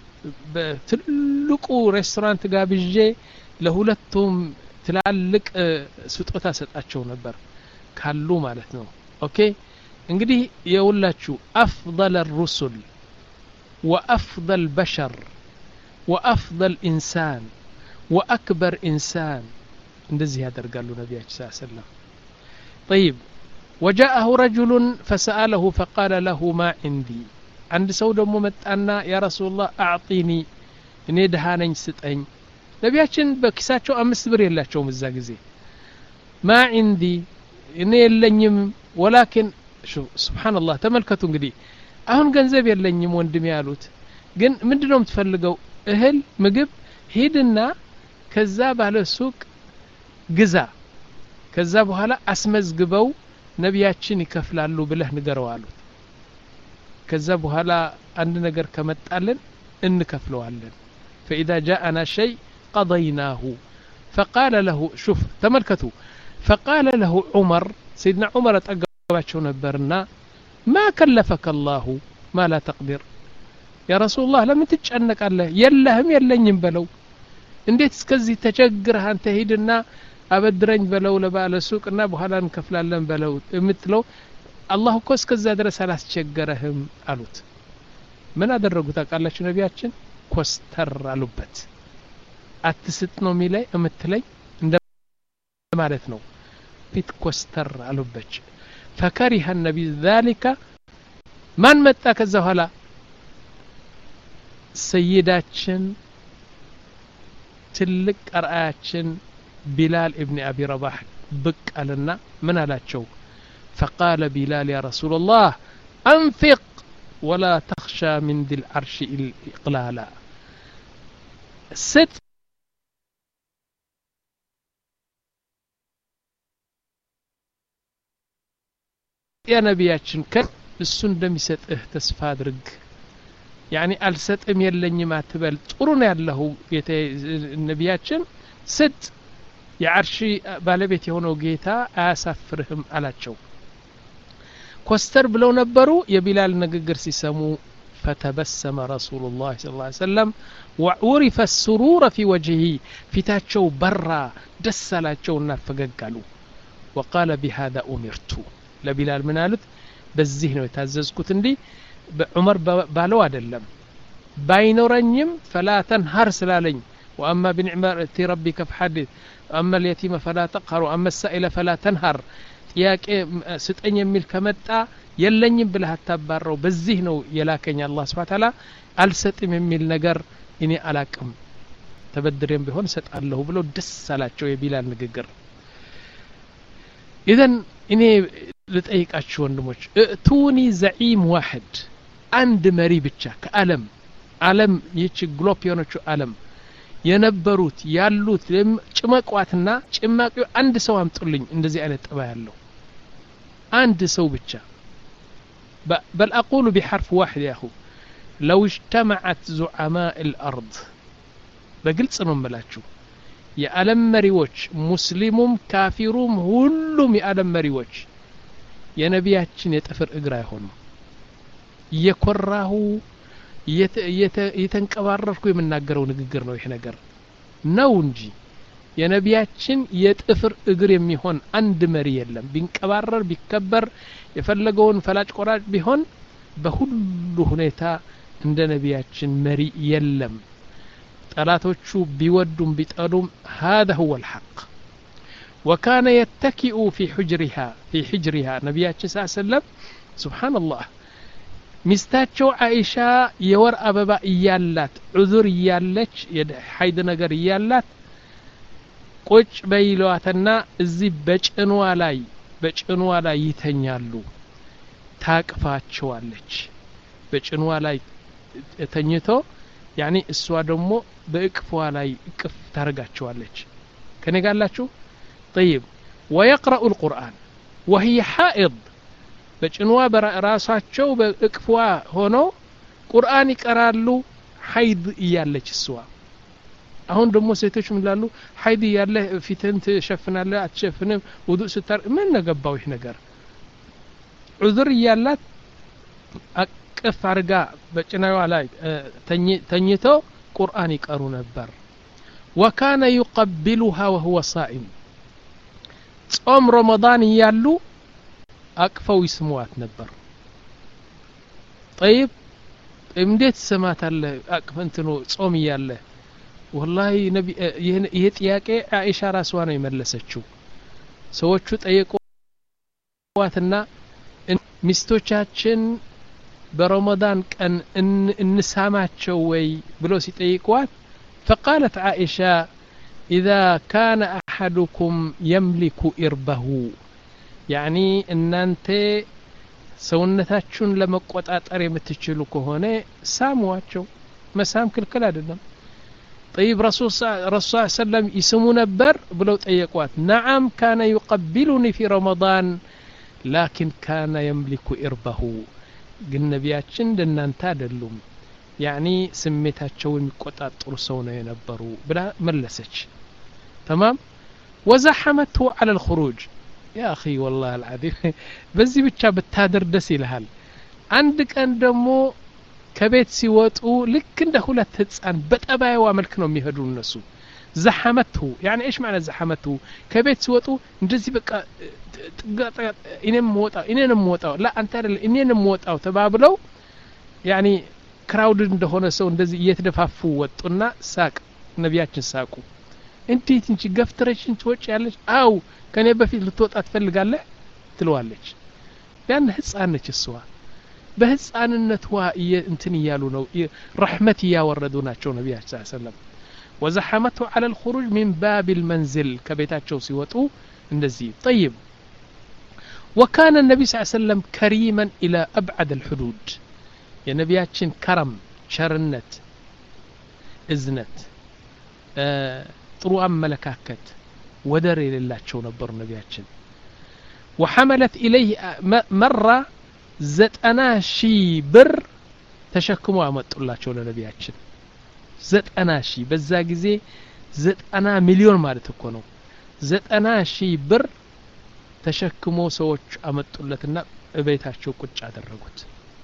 በትልቁ ሬስቶራንት ጋብዤ ለሁለቱም ትላልቅ ስጦታ ሰጣቸው ነበር ካሉ ማለት ነው ኦኬ እንግዲህ የውላችሁ أفضل الرسل وأفضل بشر وأفضل إنسان وأكبر إنسان እንደዚህ ያደርጋሉ ነብያችን ሰለላሁ ዐለይሂ ወሰለም طيب وجاءه رجل فسأله فقال له ما عندي عند ሰው ደግሞ መጣና ያ ረሱላህ አዕጢኒ እኔ ደሃ ነኝ ስጠኝ ነብያችን በኪሳቸው አምስት ብር የላቸውም እዛ ጊዜ ما عندي እኔ የለኝም ولكن سبحان الله ተመልከቱ እንግዲህ አሁን ገንዘብ የለኝም ወንድም ያሉት ግን ምንድነው የምትፈልገው እህል ምግብ ሄድና ከዛ ባለ ሱቅ ግዛ ከዛ በኋላ አስመዝግበው ነብያችን ይከፍላሉ ብለህ ንገረው አሉት ከዛ በኋላ አንድ ነገር ከመጣልን እንከፍለዋለን فإذا جاءنا شيء قضيناه فقال له شوف تملكتوا فقال له عمر سيدنا عمر تقباچو ነበርና ما كلفك الله ما لا تقدر يا رسول الله لم تتጨነቃለህ የለህም የለኝም በለው እንዴት እስከዚህ ተቸግረህ አንተ ሄድና አበድረኝ በለው ለባለ ሱቅና በኋላ እንከፍላለን በለው እምትለው አላህ እኮ እስከዛ ድረስ አላስቸገረህም አሉት ምን አደረጉት አቃላችሁ ነብያችን ኮስተር አሉበት አትስጥ ነው ሚላይ እምትለኝ እንደ ማለት ነው ፊት ኮስተር አሉበት فكره النبي ذلك من متى ከዛ ኋላ ሰይዳችን ትልቅ አርአያችን بلال ابن أبي رباح بك علنا من አላቸው فقال بلال يا رسول الله أنفق ولا تخشى من ذي العرش إقلالا ست يا نبياتشن كن እሱ እንደሚሰጥህ ተስፋ አድርግ يعني አልሰጥም የለኝም አትበል ጥሩ ነው ያለው ነብያችን ስጥ የአርሺ ባለቤት የሆነው ጌታ አያሳፍርህም አላቸው ኮስተር ብለው ነበሩ የቢላል ንግግር ሲሰሙ فتبسم رسول الله صلى الله عليه وسلم وعرف السرور في وجهه ፊታቸው በራ ደስ አላቸውና ፈገጋሉ وقال بهذا أمرت ለቢላል ምን አሉት በዚህ ነው የታዘዝኩት እንዴ በዑመር ባለው አይደለም ባይኖረኝም فلا تنهر ስላለኝ واما بنعمه ربك فحدث اما اليتيم فلا تقهر واما السائل فلا تنهر ጥያቄ ስጠኝ የሚል ከመጣ የለኝም ብለህ አታባረው በዚህ ነው የላከኝ አላህ Subhanahu Wa Ta'ala አልሰጥም የሚል ነገር እኔ አላቅም ተበድሬም ቢሆን ሰጣለሁ ብሎ ደስ አላቸው የቢላል ንግግር ኢዘን እኔ ልጠይቃችሁ ወንድሞች እቱኒ ዘዒም واحد አንድ መሪ ብቻ ከዓለም ዓለም ይች ግሎብ የሆነችው ዓለም የነበሩት ያሉት ጭመቋትና ጭማቂው አንድ ሰው አምጡልኝ እንደዚህ አይነት ጠባ ያለው አንድ ሰው ብቻ بل أقول بحرف واحد يا أخو لو اجتمعت زعماء الأرض በግልጽ ነው የምላችሁ የዓለም መሪዎች ሙስሊሙም ካፊሩም ሁሉም የዓለም መሪዎች የነቢያችን የጥፍር እግር አይሆኑም እየኮራሁ እየተንቀባረርኩ የምናገረው ንግግር ነው ይሄ ነገር ነው እንጂ የነቢያችን የጥፍር እግር የሚሆን አንድ መሪ የለም ቢንቀባረር ቢከበር የፈለገውን ፈላጭ ቆራጭ ቢሆን በሁሉ ሁኔታ እንደ ነቢያችን መሪ የለም ጠላቶቹ ቢወዱም ቢጠሉም هذا هو الحق وكان يتكئ في حجرها في حجرها ነቢያችን ሰለላሁ ዐለይሂ ወሰለም سبحان الله ሚስታቸው አይሻ የወር አበባ እያላት ዑذር እያለች የሐይድ ነገር እያላት ቁጭ በይሏትና እዚህ በጭኗ ላይ በጭኗ ላይ ይተኛሉ ታቅፋቸዋለች በጭኗ ላይ ተኝቶ ያኒ እሷ ደግሞ በእቅፏ ላይ እቅፍ ታረጋቸዋለች ከኔ ጋላችሁ طيب ويقرأ القرآن وهي حائض በጭኗ በራሳቸው በእቅፏ ሆኖ ቁርአን ይቀራሉ ሐይድ እያለች እሷ አሁን ደግሞ ሴቶች ምን ይላሉ ሐይድ እያለ ፊትን ትሸፍናለህ አትሸፍንም ውዱእ ስታር ምን ነገባው ይሄ ነገር ዑذር እያላት አቅፍ አርጋ በጭናዋ ላይ ተኝቶ ቁርአን ይቀሩ ነበር وكان يقبلها وهو صائم ጾም ረመዳን እያሉ አቅፈው ይስሙዋት ነበር طيب እንዴት ሰማታለህ አቅፈንት ነው ጾም እያለ والله ነብይ ይሄ ጥያቄ አይሻ ራስዋ ነው የመለሰችው ሰዎቹ ጠየቁዋትና ሚስቶቻችን برمضان كان انساماتشو وي بلو سيطيقوات فقالت عائشة إذا كان أحدكم يملك إربه يعني ان انت سونتاتشون لما قطاطر يمتچلو كهونه سامواتشو مسام كلكل አይደለም طيب رسول رسول صلى الله عليه وسلم يسمو نبر بلو طيقوات نعم كان يقبلني في رمضان لكن كان يملك إربه ግን ነቢያችን እንደናንተ አይደሉም ያኒ ስሜታቸው የሚቆጣጠሩ ሰው ነው የነበሩ ብላ መለሰች تمام وزحمته على الخروج يا اخي والله العظيم በዚህ ብቻ ብታደር ደስ ይልሃል አንድ ቀን ደግሞ ከቤት ሲወጡ ልክ እንደ ሁለት ህፃን በጠባይዋ መልክ ነው የሚሄዱ እነሱ زحمته يعني ايش معنى زحمته كبيت سوتو እንደዚህ በቃ እኔም ወጣው እኔንም ወጣው لا አንተ አይደል እኔንም ወጣው ተባብለው يعني ክራውድ እንደሆነ ሰው እንደዚህ እየተደፋፉ ወጡና ሳቅ ነቢያችን ሳቁ እንዴት እንጂ ገፍትረሽን ትወጪ ያለሽ አው ከኔ በፊት ልትወጣ ትፈልጋለህ ትለዋለች ያን ህፃን ነች እሷ በህፃንነቷ እንትን ይያሉ ነው ረህመት ያወረዱ ናቸው ነቢያችን ሰለላሁ ዐለይሂ ወሰለም وزحمته على الخروج من باب المنزل كبيتاچو سيوطو اندزي طيب وكان النبي صلى الله عليه وسلم كريما الى ابعد الحدود يا نبياتشن كرم شرنت ازنت ጥሩ አመለካከት ወደር የሌላቸው ነበሩ ነቢያችን وحملت اليه مره ዘጠና ሺህ ብር ተሸክሞ አመጡላቸው ለነቢያችን ዘጠና ሺህ በዛ ጊዜ ዘጠና ሚሊዮን ማለት እኮ ነው ዘጠና ሺህ ብር ተሸክሞ ሰዎች አመጡለትና እቤታቸው ቁጭ አደረጉት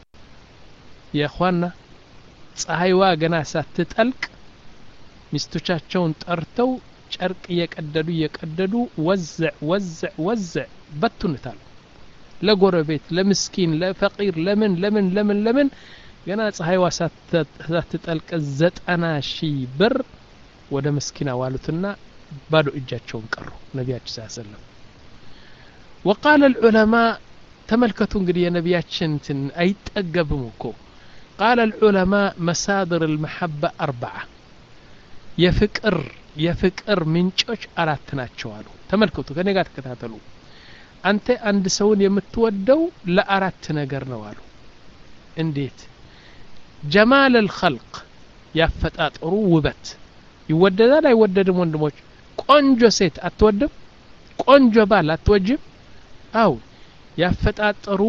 የኹዋና ፀሐይዋ ገና ሳትጠልቅ ሚስቶቻቸውን ጠርተው ጨርቅ እየቀደዱ እየቀደዱ ወዝዕ ወዝዕ ወዝዕ በትኑታል ለጎረቤት ለምስኪን ለፈቂር ለምን ለምን ለምን ለምን ገና ፀሐይዋ ሳትጠልቅ ዘጠና ሺህ ብር ወደ ምስኪና ዋሉትና ባዶ እጃቸውን ቀሩ ነቢያችን ሰለላሁ ዐለይሂ ወሰለም وقال العلماء تملكتوا እንግዲህ የነቢያችን እንትን አይጠገብም እኮ قال العلماء مصادر المحبة أربعة የፍቅር የፍቅር ምንጮች አራት ናቸው አሉ ተመልከቱ ከኔ ጋር ተከታተሉ አንተ አንድ ሰውን የምትወደው ለአራት ነገር ነው አሉ እንዴት جمال الخلق ያፈጣጠሩ ውበት ይወደዳል አይወደድም ወንድሞች ቆንጆ ሴት አትወድም ቆንጆ ባል አትወጅም አው ያፈጣጠሩ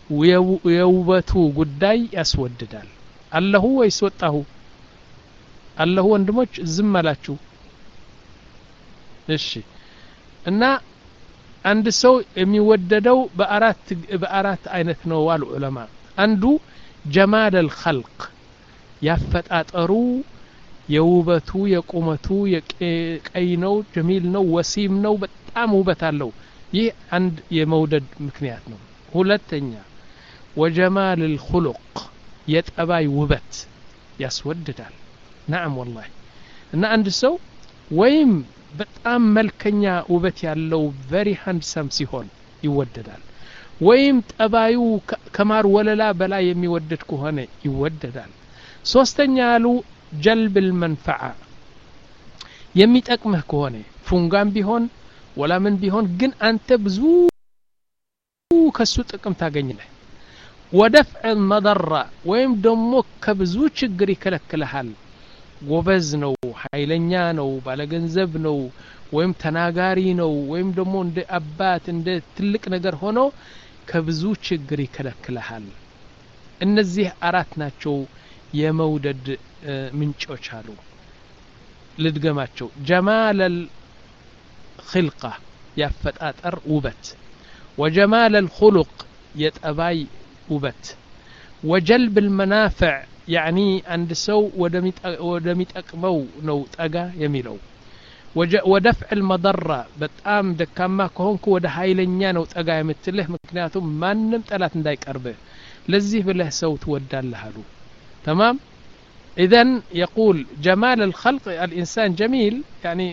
የውበቱ ጉዳይ ያስወድዳል አለሁ ወይስ ወጣሁ አለሁ ወንድሞች ዝም አላችሁ እሺ እና አንድ ሰው የሚወደደው በአራት በአራት አይነት ነው አሉ ዑለማ አንዱ ጀማል الخلق ያፈጣጠሩ የውበቱ የቁመቱ የቀይ ነው ጀሚል ነው ወሲም ነው በጣም ውበት አለው ይህ አንድ የመውደድ ምክንያት ነው ሁለተኛ وجمال الخلق የጠባይ ውበት ያስወድዳል نعم والله እና አንድ ሰው ወይም በጣም መልከኛ ውበት ያለው very handsome ሲሆን ይወደዳል ወይም ጠባዩ ከማር ወለላ በላይ የሚወደድ ከሆነ ይወደዳል ሶስተኛ ያሉ ጀልብ المنفعه የሚጠቅምህ ከሆነ ፉንጋም ቢሆን ወላ ምን ቢሆን ግን አንተ ብዙ ከሱ ጥቅም ታገኝለህ ودفع المضره ወይም ደሞ ከብዙ ችግር ይከለክልሃል ጎበዝ ነው ኃይለኛ ነው ባለገንዘብ ነው ወይም ተናጋሪ ነው ወይም ደሞ እንደ አባት እንደ ትልቅ ነገር ሆኖ ከብዙ ችግር ይከለክልሃል እነዚህ አራት ናቸው የመውደድ ምንጮች አሉ ልድገማቸው ጀማል الخلقه ያፈጣጠር ውበት وجمال الخلق የጠባይ ውበት وجلب المنافع يعني عند سو ودميتقمو نو طغا يميلو ودفع المضره በጣም ደካማ ከሆንኩ ወደ ኃይለኛ ነው ጠጋ የምትልህ ምክንያቱም ማንንም ጠላት እንዳይቀርብህ ለዚህ ብለህ ሰው ትወዳለህ አሉ تمام اذا يقول جمال الخلق الانسان جميل يعني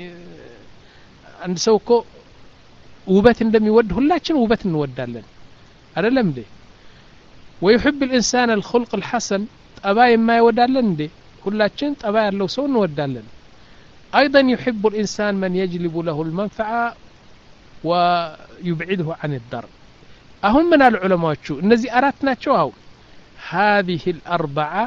عند سوكو ውበት እንደሚወድ ሁላችን ውበት እንወዳለን አይደለም እንዴ ويحب الانسان الخلق الحسن طباي ما يودالن እንዴ ሁላችን طباي ያለው ሰው እንወዳለን ايضا يحب الانسان من يجلب له المنفعه ويبعده عن الضر اهم من العلماء እነዚህ አራት ናቸው አው هذه الاربعه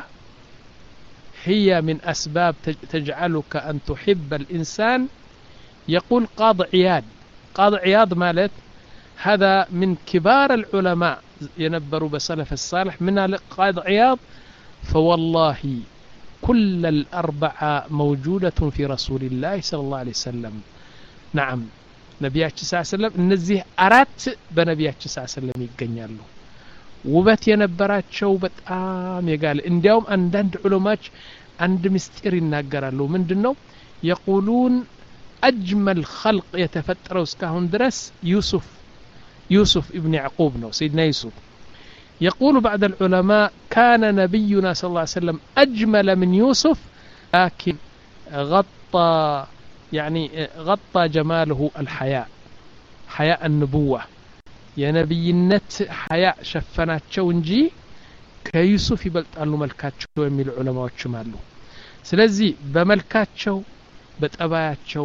هي من اسباب تجعلك ان تحب الانسان يقول قاضي عياض قاضي عياض مالت هذا من كبار العلماء ينبروا بسلف الصالح من قاضي عياض فوالله كل الأربعة موجودة في رسول الله صلى الله عليه وسلم نعم نبياتش صلى الله عليه وسلم نزيه أرات بنبياتش صلى الله عليه وسلم يقنيالو وبات ينبراتشو بتام يقال انديوم عندند علماء عند مستير يناقرالو من دنو يقولون أجمل خلق يتفتروا اسكاهن درس يوسف يوسف ابن يعقوب نو سيدنا يوسف يقول بعض العلماء كان نبينا صلى الله عليه وسلم أجمل من يوسف لكن غطى يعني غطى جماله الحياء حياء النبوة يا نبي النت حياء شفناتشو እንጂ ከዩሱፍ ይበልጣሉ መልካቸው የሚሉ ዑለማዎች አሉ ስለዚህ በመልካቸው በጠባያቸው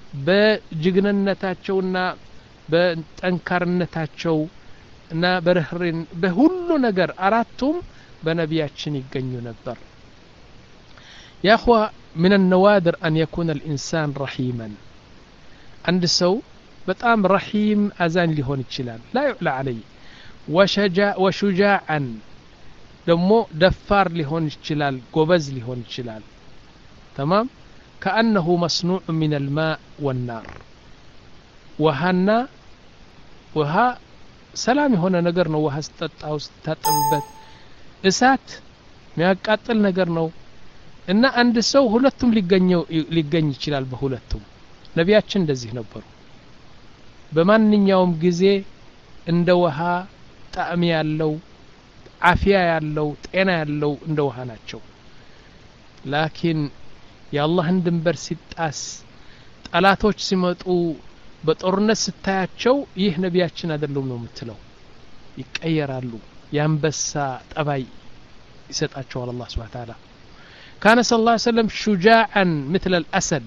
በጅግነነታቸውና በጠንካርነታቸው እና በረህሪን በሁሉ ነገር አራቱም በነቢያችን ይገኙ ነበር يا اخوه من النوادر ان يكون الانسان رحيما عند سو በጣም رحيم አዛን ሊሆን ይችላል لا يعلى عليه وشجاع وشجاعا ደሞ ደፋር ሊሆን ይችላል ጎበዝ ሊሆን ይችላል تمام كانه مصنوع من الماء والنار وهنا وها ሰላም የሆነ ነገር ነው ውሃ ስጠጣው ስታጠብበት እሳት የሚያቃጥል ነገር ነው እና አንድ ሰው ሁለቱም ሊገኘው ሊገኝ ይችላል በሁለቱም ነቢያችን እንደዚህ ነበሩ በማንኛውም ጊዜ እንደ ውሃ ጣዕም ያለው አፊያ ያለው ጤና ያለው እንደ ውሃ ናቸው ላኪን የአላህን ድንበር ሲጣስ ጠላቶች ሲመጡ በጦርነት ስታያቸው ይህ ነቢያችን አይደለም ነው የምትለው ይቀየራሉ ያንበሳ ጠባይ ይሰጣቸዋል አላህ Subhanahu Wa Ta'ala كان صلى الله عليه وسلم شجاعا مثل الاسد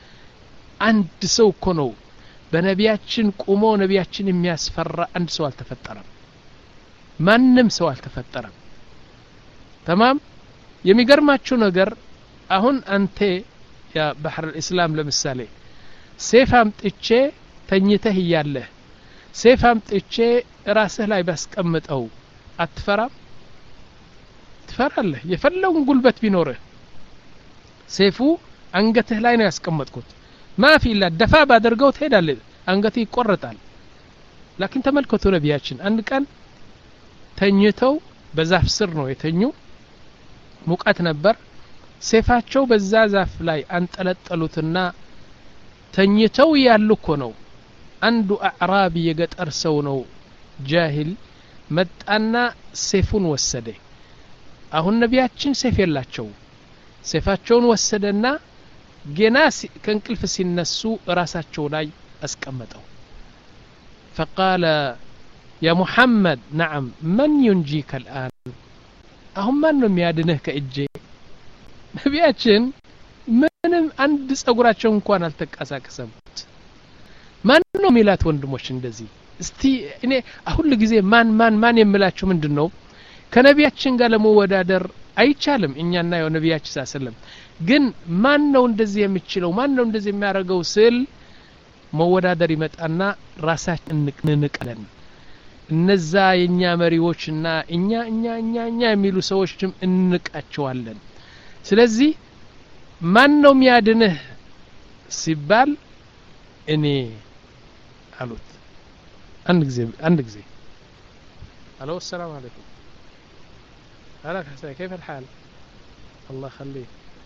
አንድ ሰው እኮ ነው በነቢያችን ቆሞ ነቢያችን የሚያስፈራ አንድ ሰው አልተፈጠረም ማንንም ሰው አልተፈጠረም تمام የሚገርማችሁ ነገር አሁን አንተ ያ ባህር الاسلام ለምሳሌ ሴፍ አምጥቼ ተኝተህ ይያለህ ሴፍ አምጥቼ ራስህ ላይ ባስቀምጠው አትፈራም ትፈራለህ የፈለውን ጉልበት ቢኖርህ ሰይፉ አንገትህ ላይ ነው ያስቀመጥኩት ማፊ ኢላ ደፋ ባደርገው ትሄዳለህ አንገትህ ይቆረጣል ላኪን ተመልከቱ ነብያችን አንድ ቀን ተኝተው በዛፍ ስር ነው የተኙ ሙቀት ነበር ሰይፋቸው በዛ ዛፍ ላይ አንጠለጠሉትና ተኝተው ያሉ እኮ ነው አንዱ አዕራቢ የገጠር ሰው ነው ጃሂል መጣና ሰይፉን ወሰደ አሁን ነብያችን ሰይፍ የላቸው ሰይፋቸውን ወሰደና ገና ከእንቅልፍ ሲነሱ ራሳቸው ላይ አስቀመጠው فقال يا محمد نعم من ينجيك الآن አሁን ማን ነው የሚያድንህ ከእጄ ነብያችን ምንም አንድ ጸጉራቸው እንኳን አልተቀሳቀሰም ማን ነው ሚላት ወንድሞች እንደዚህ እስቲ እኔ አሁን ለጊዜ ማን ማን ማን የምላችሁ ምንድነው ከነብያችን ጋር ለመወዳደር አይቻልም እኛና የነብያችን ሰለም ግን ማን ነው እንደዚህ የሚችለው ማን ነው እንደዚህ የሚያደርገው ስል መወዳደር ይመጣና ራሳችን እንንቀለን እነዛ የኛ መሪዎችና እኛ እኛ እኛ እኛ የሚሉ ሰዎችም እንንቃቸዋለን ስለዚህ ማን ነው የሚያድንህ ሲባል እኔ አሉት አንድ ጊዜ አንድ ጊዜ الو السلام عليكم هلا حسين كيف الحال الله يخليك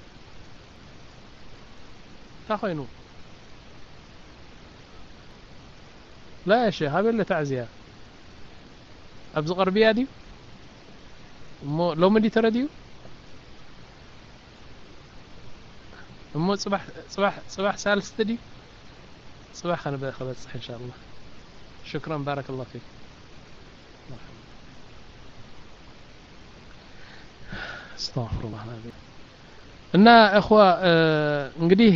تاخينو لا يا شيخ هذا اللي تعزيه ابز غربيه دي مو لو مدي ترديو مو صباح صباح صباح ثالث تدي صباح انا باخذ صح ان شاء الله شكرا بارك الله فيك استغفر الله العظيم እና اخوا እንግዲህ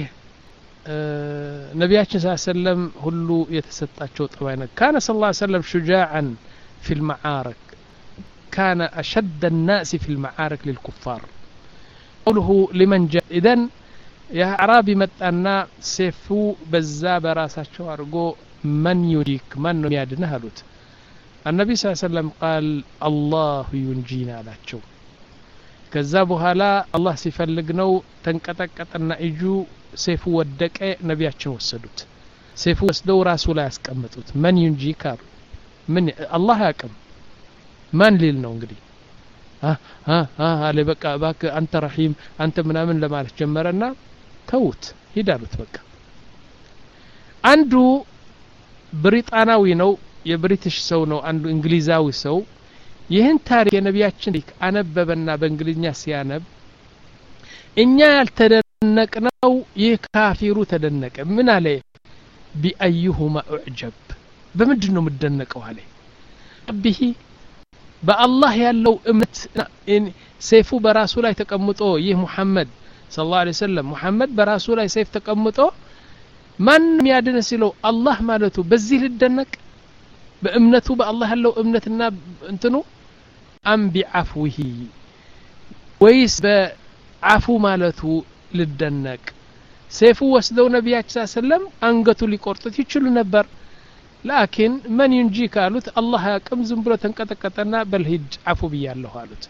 ነብያችን ሰለላሁ ዐለይሂ ወሰለም ሁሉ የተሰጣቸው ጠባይ ነው ካነ ሰለላሁ ዐለይሂ ወሰለም شجاعا في المعارك كان اشد الناس في المعارك للكفار قوله لمن جاء اذن يا عربي متانا سيفو بዛ በራሳቸው አርጎ من يديك من يادنه አሉት النبي صلى الله عليه وسلم قال الله ينجينا አላቸው ከዛ በኋላ አላህ ሲፈልግ ነው ተንቀጠቀጠና እጁ ሰይፉ ወደቀ ነብያችን ወሰዱት ሰይፉ ወስደው ራሱ ላይ ያስቀመጡት ማን ينجيك ምን አላህ ያቀም ማን ሊል ነው እንግዲህ አ አ አ አለ በቃ ባክ አንተ ረሂም አንተ ምናምን ለማለት ጀመረና ተውት ሂዳሉት በቃ አንዱ ብሪጣናዊ ነው የብሪቲሽ ሰው ነው አንዱ እንግሊዛዊ ሰው ይህን ታሪክ የነብያችን ዲክ አነበበና በእንግሊዝኛ ሲያነብ እኛ ያልተደነቅነው ይህ ካፊሩ ተደነቀ ምን አለ ቢአይሁማ እዕጀብ በምንድነው ምደነቀው አለ ቢሂ በአላህ ያለው እምነት ሰይፉ በራሱ ላይ ተቀምጦ ይህ ሙሐመድ ሰለላሁ ዐለይሂ ወሰለም ሙሐመድ በራሱ ላይ ሰይፍ ተቀምጦ ማን የሚያድን ሲለው አላህ ማለቱ በዚህ ልደነቅ በእምነቱ በአላህ ያለው እምነትና እንትኑ አም ቢዐፍዊሂ ወይስ በዐፉ ማለቱ ልደነቅ ሰይፉ ወስደው ነብያችን ሰለላሁ ዐለይሂ ወሰለም አንገቱ ሊቆርጡት ይችሉ ነበር ላኪን ማን ينجيك አሉት አላህ ያቀም ዝም ብሎ ተንቀጠቀጠና በልሂድ ዐፉ ብያለሁ አሉት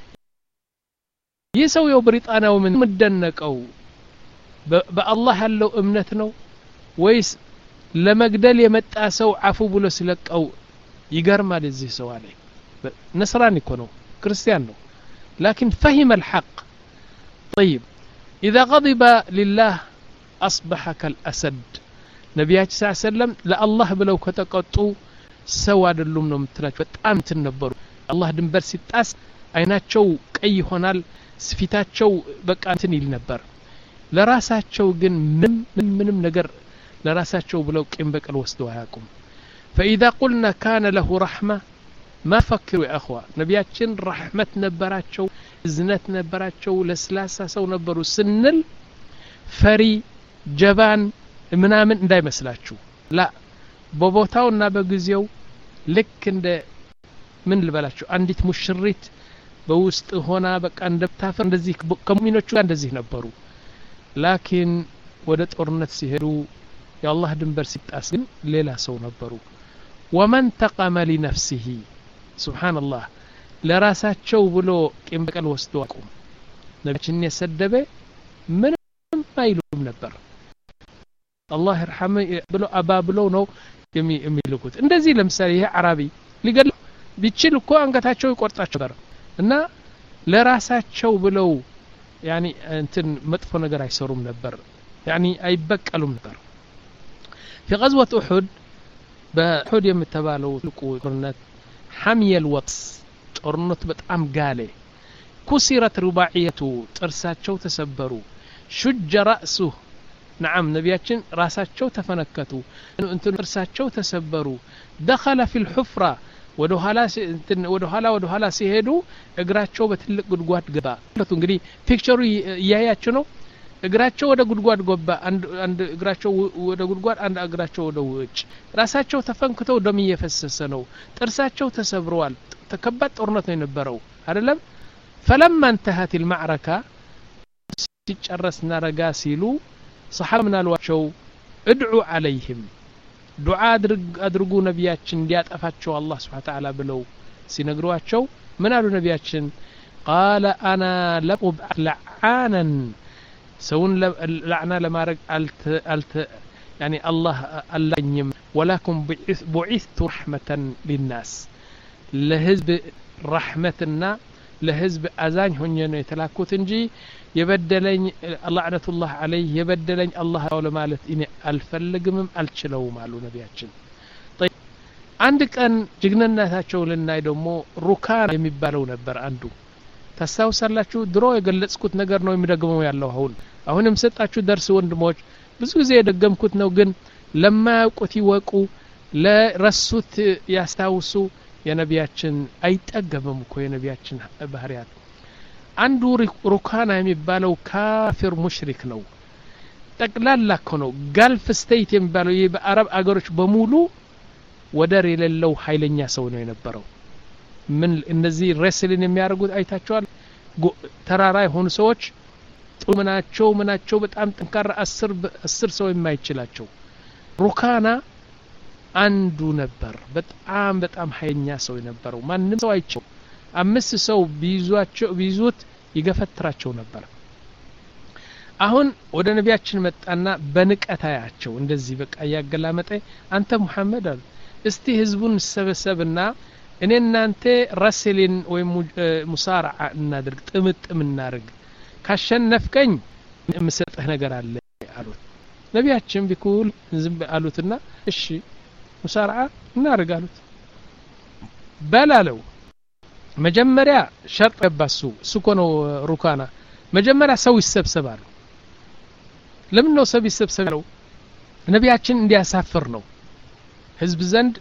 ይሰው የብሪጣናው ምን ምደነቀው በአላህ ያለው እምነት ነው ወይስ ለመግደል የመጣ ሰው ዐፉ ብሎ ሲለቀው ይገርማል እዚህ ሰው አለ ነስራኒ እኮ ነው ክርስቲያን ነው لكن فهم الحق طيب اذا غضب لله اصبح كالاسد ነብያችን ሰለላሁ ዐለይሂ ወሰለም ለአላህ ብለው ከተቀጡ ሰው አይደሉም ነው የምትላቸው በጣም ተነበሩ አላህ ድንበር ሲጣስ አይናቸው ቀይ ይሆናል ስፊታቸው በቃ እንትን ይል ነበር ለራሳቸው ግን ምንም ምንም ነገር ለራሳቸው ብለው ቂም በቀል ወስደው አያውቁም فاذا قلنا كان له رحمه ما فكروا يا اخوه ነብያችን ረህመት ነበራቸው እዝነት ነበራቸው ለስላሳ ሰው ነበሩ ስንል ፈሪ ጀባን ምናምን እንዳይመስላችሁ ላ በቦታውና በጊዜው ልክ እንደ ምን ልበላችሁ አንዲት ሙሽሪት በውስጥ ሆና በቃ እንደታፈር እንደዚህ ከሙእሚኖቹ ጋር እንደዚህ ነበሩ ላኪን ወደ ጦርነት ሲሄዱ የአላህ ድንበር ሲጣስ ግን ሌላ ሰው ነበሩ ومن تقم لنفسه سبحان الله ለራሳቸው ብሎ ቂም በቀል ወስደው አቁም ነብያችን የሰደበ ምንም አይሉም ነበር አላህ ይርሐመ ብሎ አባ ብሎ ነው የሚልኩት እንደዚህ ለምሳሌ ይሄ አራቢ ሊገል ቢችል እኮ አንገታቸው ይቆርጣቸው ነበር እና ለራሳቸው ብለው ያኒ እንትን መጥፎ ነገር አይሰሩም ነበር ያኒ አይበቀሉም ነበር في غزوة أحد በኡሁድ የምትባለው ልቁ ጦርነት حمي الوطس ጦርነቱ በጣም ጋለ كسرت رباعيته ጥርሳቸው ተሰበሩ شج رأسه نعم نبياتችን ራሳቸው ተፈነከቱ እንትን ጥርሳቸው ተሰበሩ دخل في الحفرة ወደ ኋላ እንትን ወደ ኋላ ወደ ኋላ ሲሄዱ እግራቸው በትልቅ ጉድጓድ ገባ ለቱ እንግዲህ ፒክቸሩ ያያችሁ ነው እግራቸው ወደ ጉድጓድ ገባ አንድ አንድ እግራቸው ወደ ጉድጓድ አንድ እግራቸው ወደ ውጭ ራሳቸው ተፈንክተው ደም እየፈሰሰ ነው ጥርሳቸው ተሰብረዋል ተከባድ ጦርነት ነው የነበረው አይደለም فلما انتهت المعركة ሲጨረስና ረጋ ሲሉ صحابنا አልዋቸው ادعوا عليهم دعاء አድርጉ ነብያችን እንዲያጠፋቸው አላህ Subhanahu Wa Ta'ala ብለው ሲነግሯቸው ምን አሉ ነብያችን قال انا لأبعث لعانا سون لعنة لمارق الت الت يعني الله اللهم ولكم بعثت رحمة للناس لحزب رحمتنا لحزب أذان هنيا يتلاكوت انجي يبدلن لعنة الله عليه يبدلن الله ولا مالت إني الفلقمم الشلو مالو نبياتشن طيب عندك أن جنناتاچو لناي دمو ركان የሚባለው ነበር አንዱ ታሳውሳላችሁ ድሮ የገለጽኩት ነገር ነው የሚደግመው ያለው አሁን አሁንም ሰጣችሁ ደርስ ወንድሞች ብዙ ጊዜ የደገምኩት ነው ግን ለማያውቁት ይወቁ ለረሱት ያስታውሱ የነቢያችን አይጠገምም እኮ የነቢያችን ባህሪያት አንዱ ሩካና የሚባለው ካፊር ሙሽሪክ ነው ጠቅላላ እኮ ነው ጋልፍ ስቴት የሚባለው የአረብ አገሮች በሙሉ ወደር የሌለው ኃይለኛ ሰው ነው የነበረው ምን እነዚህ ሬስሊን የሚያደርጉት አይታቸዋል ተራራ የሆኑ ሰዎች ጥምናቸው ምናቸው በጣም ጠንካራ አስር አስር ሰው የማይችላቸው ሩካና አንዱ ነበር በጣም በጣም ኃይለኛ ሰው የነበረው ማንንም ሰው አይቸው አምስት ሰው ቢይዟቸው ቢይዙት ይገፈትራቸው ነበር አሁን ወደ ነቢያችን መጣና በንቀታያቸው እንደዚህ በቃ ያገላመጠ አንተ መሐመድ አለ እስቲ ህዝቡን ሰበሰብና እኔ እናንተ ረስሊን ወይ ሙሳራዓ እናድርግ ጥምጥም እናርግ ካሸነፍከኝ የምሰጥህ ነገር አለ አሉት ነቢያችን ቢኩል ዝም አሉትና እሺ ሙሳራዓ እናርግ አሉት በላለው መጀመሪያ ሸርጥ ገባሱ ሱኮ ነው ሩካና መጀመሪያ ሰው ይሰብሰባሉ ለምን ነው ሰው ይሰብሰባሉ ነቢያችን እንዲያሳፍር ነው ህዝብ ዘንድ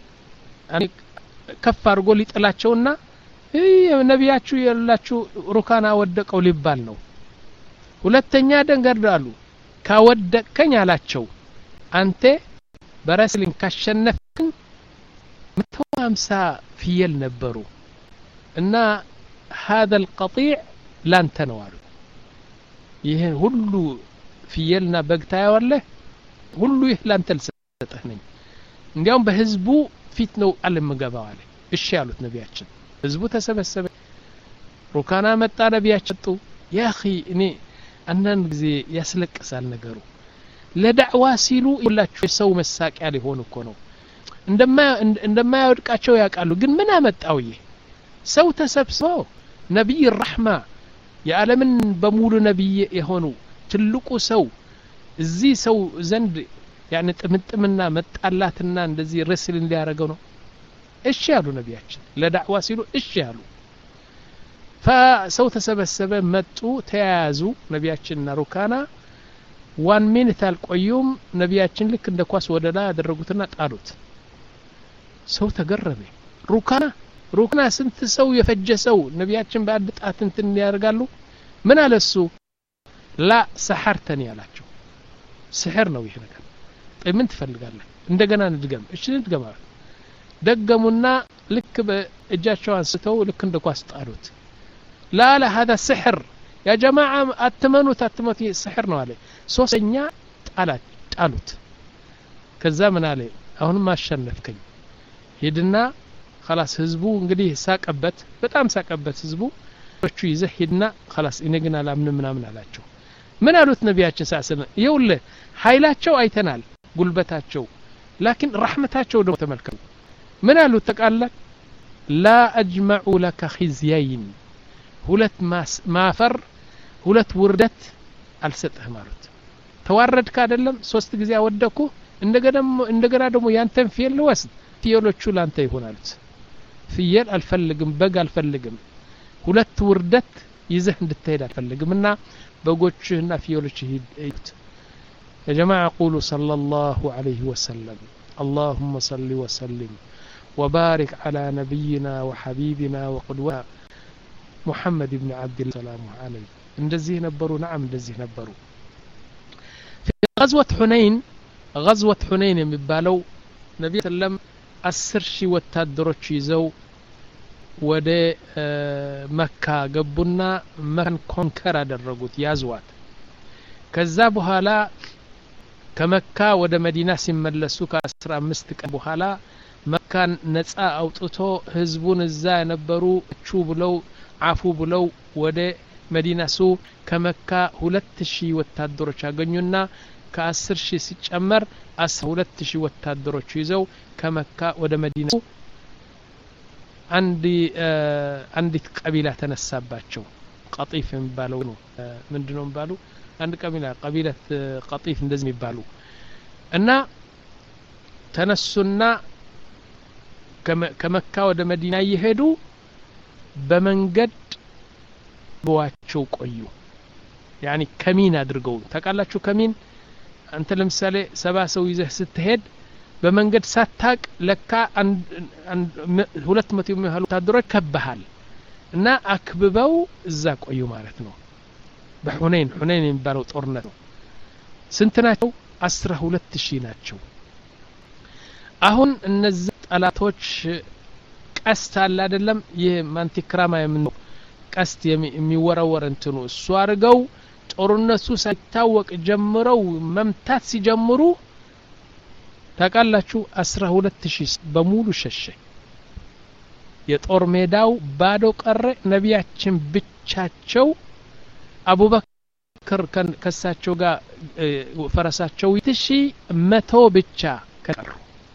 ከፍ አድርጎ ሊጥላቸውና ነቢያችሁ የላችሁ ሩካና ወደቀው ሊባል ነው ሁለተኛ ደንገርዳሉ ካወደቀኝ አላቸው አንተ በረስሊን ካሸነፍከኝ መቶ ሃምሳ ፍየል ነበሩ እና هذا القطيع ላንተ ነው አሉ ይሄ ሁሉ ፍየልና በግታ ያወለ ሁሉ ይህ ላንተ ልሰጥህ ነኝ እንዲያውም በህዝቡ ፊት ነው አለመገባው አለ እሺ ያሉት ነቢያችን ህዝቡ ተሰበሰበ ሩካና መጣ ነቢያችን ጡ ያ اخي እኔ አንዳንድ ጊዜ ያስለቅሳል ነገሩ ለዳዕዋ ሲሉ ሁላችሁ ሰው መሳቂያ ሊሆን እኮ ነው እንደማ እንደማያወድቃቸው ያውቃሉ ግን ምን አመጣው ይሄ ሰው ተሰብስበው ነብይ الرحمه የዓለምን በሙሉ ነብይ የሆኑ ትልቁ ሰው እዚህ ሰው ዘንድ يعني ጥምጥምና መጣላትና እንደዚህ ረስል እንዲያረጋው ነው እሺ ያሉ ነቢያችን ለዳዕዋ ሲሉ እሺ ያሉ فሰው ተሰበሰበ መጡ ተያያዙ ነቢያችንና ሩካና ዋን ሚኒት አልቆዩም ነቢያችን ልክ እንደ ኳስ ወደላ ያደረጉትና ጣሉት ሰው ተገረመ ሩካና ሩካና ስንት ሰው የፈጀ ሰው ነቢያችን በአንድ ጣት እንትን ያርጋሉ ምን አለሱ ላ ሰሐርተኒ ያላቸው ስሕር ነው ይሄ ነገር ምን ትፈልጋለህ እንደገና እንድገም እሺ እንድገም ደገሙና ልክ በእጃቸው አንስተው ልክ እንደ ኳስ ጣሉት لا لا هذا سحر يا جماعه اتمنوا تتمت سحر ነው አለ ሶስተኛ ጣላት ጣሉት ከዛ ምን አለ አሁን ማሸነፍከኝ ሄድና خلاص ህዝቡ እንግዲህ ሳቀበት በጣም ሳቀበት ህዝቡ እቹ ይዘህ ሄድና خلاص እኔ ግን አላምን ምናምን አላቸው ምን አሉት ነቢያችን ሰለላሁ ይውልህ ኃይላቸው አይተናል ጉልበታቸው لكن رحمتቸው ደግሞ ተመልከቱ ምን አሉት ተቃለ لا اجمع لك خزيين ሁለት ማፈር ሁለት ውርደት አልሰጥህም አሉት ተዋረድክ አይደለም ሶስት ጊዜ አወደኩ እንደገና እንደገና ደግሞ ያንተን ፍየል ወስድ ፍየሎቹ ላንተ ይሆናሉት ፍየል አልፈልግም በግ አልፈልግም ሁለት ውርደት ይዘህ እንድትሄድ አልፈልግምና በጎችህና ፍየሎችህ ሂድ يا جماعة قولوا صلى الله عليه وسلم اللهم صل وسلم وبارك على نبينا وحبيبنا وقدوتنا محمد بن عبد الله سلام عليه እንደዚህ ነበሩ نعم እንደዚህ ነበሩ في غزوة حنين غزوة حنين የሚባለው ነብዩ ሰለም አስር ሺህ ወታደሮች ይዘው ወደ መካ ገቡና መካን ኮንከር አደረጉት ያዟት ከዛ በኋላ ከመካ ወደ መዲና ሲመለሱ ከ15 ቀን በኋላ መካን ነፃ አውጥቶ ህዝቡን እዛ የነበሩ እቹ ብለው አፉ ብለው ወደ መዲና ሱ ከመካ ሁለት ሺህ ወታደሮች አገኙና ከ10 ሺህ ሲጨመር አስራ ሁለት ሺህ ወታደሮች ይዘው ከመካ ወደ መዲና አንዲ አንዲት ቀቢላ ተነሳባቸው ቀጢፍ የሚባለው ነው ምንድነው የሚባሉ አንድ ቀቢላ ቀቢላት ቀጢፍ እንደዚህ የሚባሉ እና ተነሱና ከመካ ወደ መዲና ይሄዱ በመንገድ በዋቸው ቆዩ يعني ከሚን አድርገው ተቃላችሁ ከሚን አንተ ለምሳሌ ሰባ ሰው ይዘህ ስትሄድ በመንገድ ሳታቅ ለካ ሁለት መቶ የሚያህሉ ወታደሮች ከበሃል እና አክብበው እዛ ቆዩ ማለት ነው በሁነይን ሁነይን የሚባለው ጦርነት ነው ስንት ናቸው አስራ ሁለት ሺህ ናቸው አሁን እነዚህ ጠላቶች ቀስት አለ አይደለም ይሄ ማንቲክራማ የምንለው ቀስት የሚወረወር እንትኑ እሱ አርገው ጦርነቱ ሳይታወቅ ጀምረው መምታት ሲጀምሩ ታቃላችሁ አስራ ሁለት ሺህ በሙሉ ሸሸ የጦር ሜዳው ባዶ ቀረ ነቢያችን ብቻቸው አቡበክር ከሳቸው ጋር ፈረሳቸው ይትሺ መቶ ብቻ ቀሩ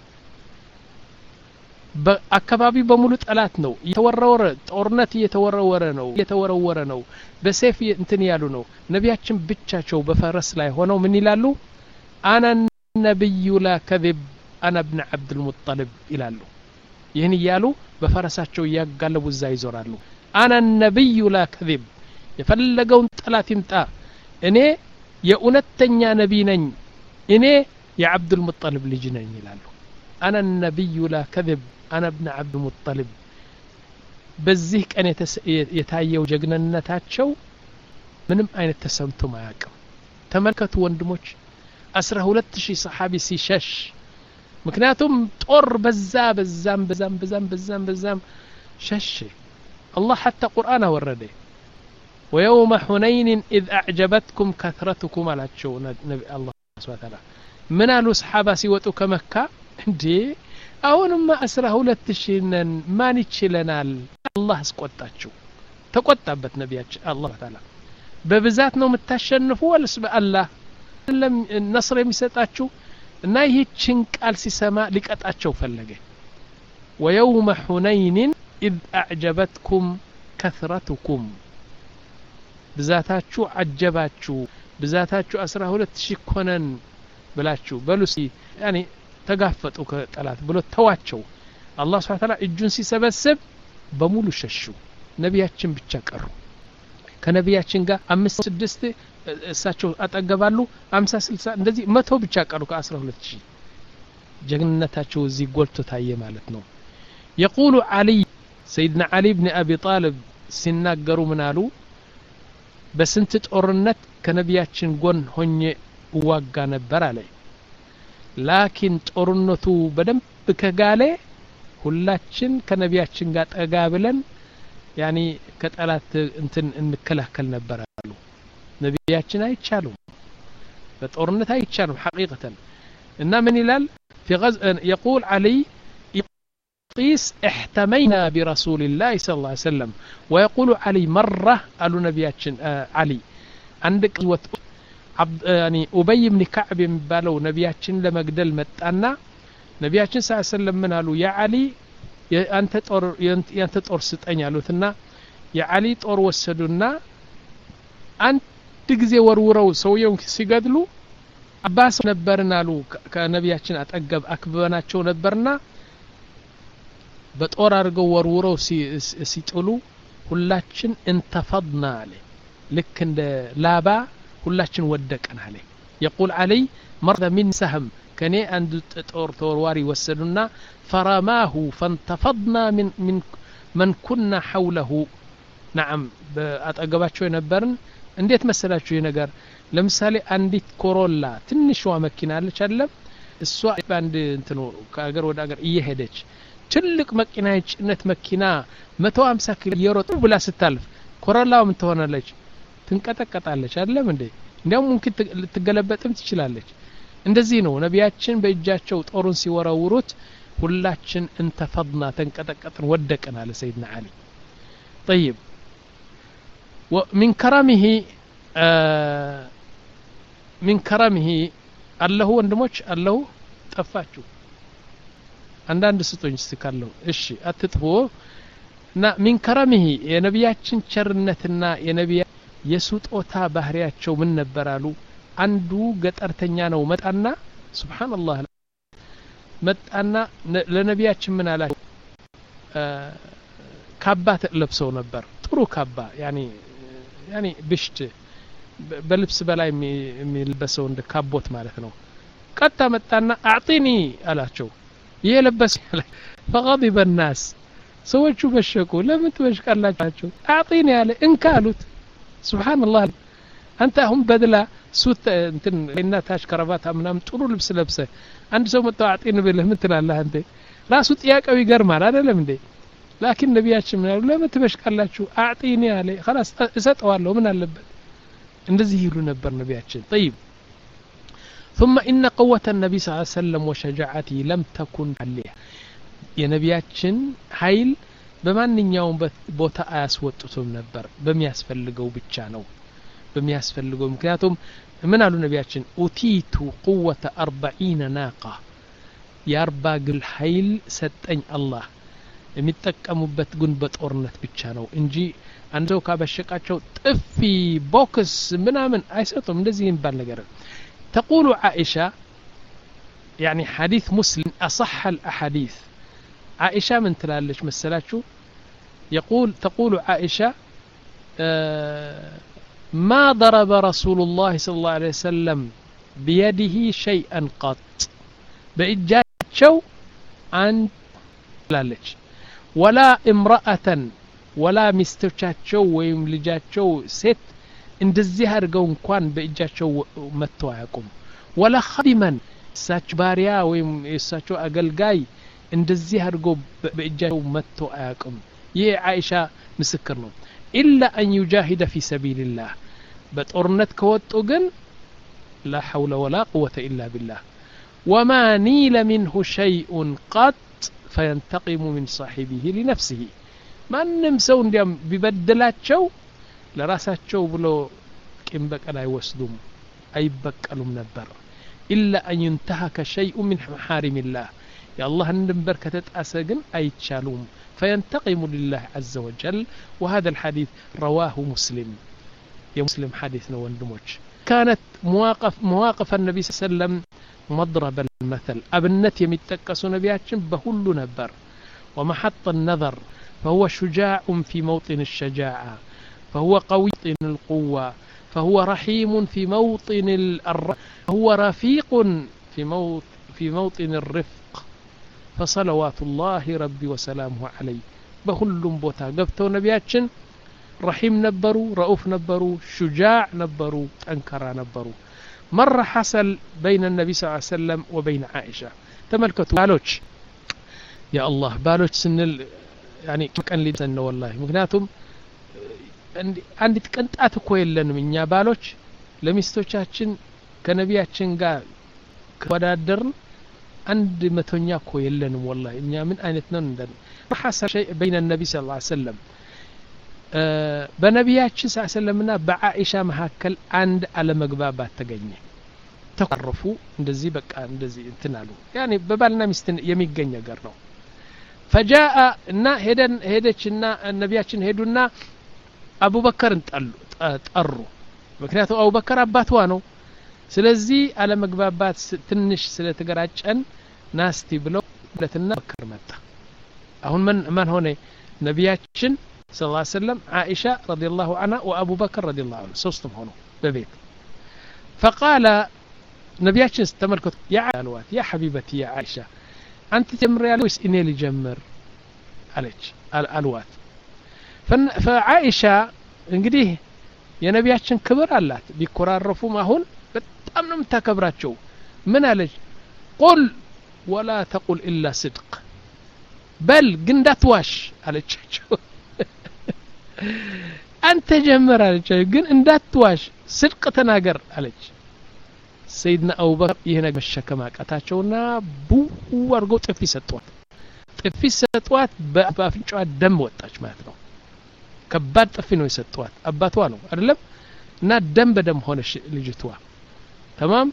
በአካባቢ በሙሉ ጠላት ነው የተወረወረ ጦርነት እየተወረወረ ነው እየተወረወረ ነው በሰይፍ እንትን ያሉ ነው ነቢያችን ብቻቸው በፈረስ ላይ ሆነው ምን ይላሉ አና ነብዩ ላ ከذب انا ابن عبد المطلب ይላሉ ይህን ይያሉ በፈረሳቸው ያጋለቡ እዛ ይዞራሉ አና ነብዩ ላ ከذب የፈለገውን ጠላት ይምጣ እኔ የኡነተኛ ነብይ ነኝ እኔ የعبد المطلب ልጅ ነኝ ይላሉ انا النبي لا كذب انا ابن عبد المطلب በዚህ ቀን የታየው ጀግንነታቸው ምንም አይነት ተሰምቶ ማያውቅም ተመልከቱ ወንድሞች አስራ ሁለት ሺህ ሰሃቢ ሲሸሽ ምክንያቱም ጦር በዛ በዛም በዛም በዛም በዛም በዛም ሸሽ الله حتى قرآن ورده ويوم حنين إذ أعجبتكم كثرتكم على تشو نبي الله سبحانه وتعالى من قالوا صحابة سيوتوا كمكة دي أولما أسره لتشينن ما نتشلنال الله سقطتشو تقطبت نبيات الله تعالى ببذات نوم التشنفوا ولا سب الله لم النصر يمسطاچو እና ይህችን ቃል ሲሰማ ሊቀጣቸው ፈለገ ويوم حنين إذ أعجبتكم كثرتكم بذاتاچو عجباچو بذاتاچو አስራ ሁለት ሺህ ኮነን ብላችሁ በሉሲ يعني ተጋፈጡ ከጠላት ብሎ ተዋቸው አላህ Subhanahu Ta'ala እጁን ሲሰበስብ በሙሉ ሸሹ ነቢያችን ብቻ ቀሩ ከነቢያችን ጋር አምስት ስድስት እሳቸው አጠገባሉ ሃምሳ ስልሳ እንደዚህ መቶ ብቻ ቀሩ ከአስራ ሁለት ሺህ ጀግንነታቸው እዚህ ጎልቶ ታየ ማለት ነው يقول علي سيدنا علي بن ابي طالب ሲናገሩ ምን አሉ በስንት ጦርነት ከነቢያችን ጎን ሆኜ ዋጋ ነበር አለ ላኪን ጦርነቱ በደንብ ከጋለ ሁላችን ከነቢያችን ጋር ጠጋ ብለን ያኒ ከጠላት እንትን እንከላከል ነበር አሉ ነቢያችን አይቻሉም በጦርነት አይቻሉም حقيقة እና ምን ይላል في غز يقول علي قيس احتمينا برسول الله صلى الله عليه وسلم ويقول علي مرة قالوا نبياتنا علي عندك يعني ኡበይ ብን ከዕብ የሚባለው ነቢያችን ለመግደል መጣና ነቢያችን ሰለላሁ ዐለይሂ ወሰለም ምን አሉ ያ አሊ ያንተ ጦር ያንተ ጦር ስጠኝ አሉትና የአሊ ጦር ወሰዱና አንድ ጊዜ ወርውረው ሰውየው ሲገድሉ አባስ ነበርና አሉ ከነቢያችን አጠገብ አክበናቸው ነበርና በጦር አድርገው ወርውረው ሲጥሉ ሁላችን እንተፈضنا አለ ልክ እንደ ላባ ሁላችን ወደቀን አለ يقول علي مرض من سهم كني عند ጦር ተወርዋሪ ወሰዱና فرماه فانتفضنا من من من كنا حوله نعم አጠገባቸው የነበርን እንዴት መሰላችሁ ይሄ ነገር ለምሳሌ አንዲት ኮሮላ ትንሽዋ መኪና አለች አይደለም እሷ ባንድ እንትኑ ከሀገር ወደ ሀገር እየሄደች ትልቅ መኪና ጭነት መኪና መቶ ሃምሳ ኪሎ እየሮጡ ብላ ስታልፍ ኮሮላው ምን ትሆናለች ትንቀጠቀጣለች አይደለም እንዴ እንደውም ሙምኪን ልትገለበጥም ትችላለች እንደዚህ ነው ነቢያችን በእጃቸው ጦሩን ሲወራውሩት ሁላችን እንተፈضنا ተንቀጠቀጥን ወደቀን አለ ሰይድና አሊ طيب ومن كرمه آه من كرمه الله ወንድሞች الله ጠፋችሁ አንዳንድ ስጦኝ ስካለው እሺ አትጥፎ እና من كرمه የነቢያችን ቸርነትና የነቢያ የስጦታ ባህሪያቸው ምን ነበራሉ አንዱ ገጠርተኛ ነው መጣና ሱብሃንአላህ መጣና ለነቢያችን ምን አላቸው ካባ ለብሰው ነበር ጥሩ ካባ ያኒ ያኒ ብሽት በልብስ በላይ የሚለበሰው እንደ ካቦት ማለት ነው ቀጣ መጣና አዕጢኒ አላቸው የለበስ فغضب الناس ሰዎቹ በሸቁ ለምን ትበሽቃላችሁ አዕጢኒ ያለ እንካሉት ሱብሃንአላህ አንተ አሁን በደላ ሱት እንትን እና ታሽ ከረባት ምናም ጥሩ ልብስ ለብሰ አንድ ሰው መጣ አዕጢኒ ብለህ ምን ትላለህ አንተ ራሱ ጥያቄው ይገርማል አይደለም እንዴ لكن ነቢያችን ምን ያሉ ለምን ትበሽቃላችሁ አዕጢኒ ያለ خلاص እሰጠዋለሁ ምን አለበት እንደዚህ ይሉ ነበር ነቢያችን طيب ثم ان قوه النبي صلى الله عليه وسلم وشجاعته لم تكن عليه የነቢያችን ኃይል በማንኛውም ቦታ አያስወጡትም ነበር በሚያስፈልገው ብቻ ነው በሚያስፈልገው ምክንያቱም ምን አሉ ነቢያችን ኡቲቱ قوه أربعين ناقه የአርባ ግል ኃይል ሰጠኝ አላህ የሚጠቀሙበት ግን በጦርነት ብቻ ነው እንጂ አንደው ካበሸቃቸው ጥፊ ቦክስ ምናምን አይሰጡም እንደዚህ ይባል ነገር تقول عائشه يعني حديث مسلم اصح الاحاديث عائشه من تلالش مسلاችሁ يقول تقول عائشه ما ضرب رسول الله صلى الله عليه وسلم بيده شيئا قط በእጃቸው አንድ ላለች ولا امراه ولا ሚስቶቻቸው ወይም ልጃቸው ሴት እንደዚህ አድርገው እንኳን በእጃቸው መተው አያውቁም ولا خادما እሳቸው ባሪያ ወይም እሳቸው አገልጋይ እንደዚህ አድርገው በእጃቸው መተው አያውቁም ይሄ አይሻ ምስክር ነው إلا أن يجاهد في سبيل الله በጦርነት ከወጡ ግን لا حول ولا قوة إلا بالله وما نيل منه شيء قط فينتقم من صاحبه لنفسه ማንም ሰው እንዲያም ቢበደላቸው ለራሳቸው ብሎ ቂም በቀል አይወስዱም አይበቀሉም ነበር إلا أن ينتهك شيء من محارم الله يا الله እንድንበር ከተጣሰ ግን አይቻሉም فينتقم لله عز وجل وهذا الحديث رواه مسلم يا مسلم حديث ነው ወንድሞች كانت مواقف مواقف النبي صلى الله عليه وسلم مضرب المثل ابنت የሚጠቀሱ ነቢያችን በሁሉ ነበር ومحط النظر فهو شجاع في موطن الشجاعة فهو قوي في القوة فهو رحيم في موطن الرفق فهو رفيق في موط في موطن الرفق فصلوات الله ربي وسلامه عليه بكلهم بوتا قبتو نبياتشن رحيم نبرو رؤوف نبرو شجاع نبرو أنكر نبرو مرة حصل بين النبي صلى الله عليه وسلم وبين عائشة تملكتوا بالوش يا الله بالوش سن يعني كان لي سنة والله مكناتهم عندي تقنطات እኮ የለንም እኛ ባሎች ለሚስቶቻችን ከነቢያችን ጋር ከወዳደርን አንድ መቶኛ እኮ የለንም والله እኛ ምን አይነት ነው እንደን حصل شيء بين النبي صلى الله عليه وسلم በነቢያችን ሰለላሁና በአኢሻ መካከል አንድ አለመግባባት ተገኘ ተቀረፉ እንደዚህ በቃ እንደዚህ እንትናሉ ያኔ በባልና ሚስት የሚገኝ ነገር ነው فجاء እና ሄደን ሄደችና ነቢያችን ሄዱና አቡበከርን ጠሉ ጠሩ ምክንያቱም አቡበከር አባቷ ነው ስለዚህ አለመግባባት ትንሽ ስለተገራጨን ናስቲ ብለው ለትና በከር መጣ አሁን ምን ማን ሆነ ነቢያችን ሰለላሁ ዐለይሂ ወሰለም አኢሻ ረዲየላሁ ዐንሃ ወአቡ በከር ረዲየላሁ ዐንሁ ሶስቱም ሆኖ በቤት فقال ነቢያችን ተመልከቱ ያ አልዋት ያ حبيبتي يا عائشه አንተ ጀምሪያለሽ ወይስ እኔ ልጀምር አለች አልዋት فعائشه እንግዲህ የነቢያችን ክብር አላት ቢኮራረፉም አሁን በጣም ነው የምታከብራቸው ምን አለች قل ولا تقل الا صدق بل ግን እንዳትዋሽ አለቻቸው አንተ ጀምር አለቻቸው ግን እንዳትዋሽ صدق ተናገር አለች ሰይድና አቡበከር ይሄ ነገር መሸከም አቃታቸውና ቡ አርገው ጥፊ ሰጧት ጥፊ ሰጧት በአፍንጫዋ ደም ወጣች ማለት ነው ከባድ ጥፊ ነው የሰጧት አባቷ ነው አይደለም እና ደም በደም ሆነች ልጅቷ تمام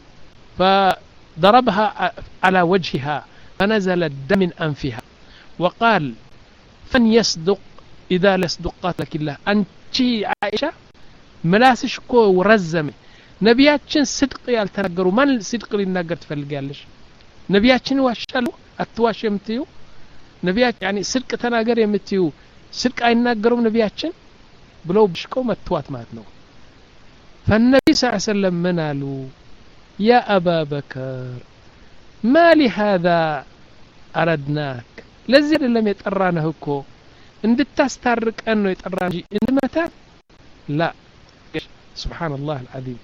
فضربها على وجهها فنزل الدم من أنفها وقال فن يصدق إذا لصدق قاتلك الله أنت عائشة ملاسش كو ورزمي ነቢያችን صدق ያልተናገሩ ማን صدق ሊናገር ትፈልጋለሽ ነቢያችን ዋሻሉ አትዋሽ የምትዩ ነቢያችን يعني صدق ተናገር የምትዩ صدق አይናገሩም ነቢያችን ብለው ብሽቀው መጥቷት ማለት ነው فالنبي صلى الله عليه وسلم من قالوا يا أبا بكر ما لهذا أردناك لذي لم يتقرانه كو እንድታስታርቅ ነው የጠራን እንጂ እንመታ لا سبحان الله العظيم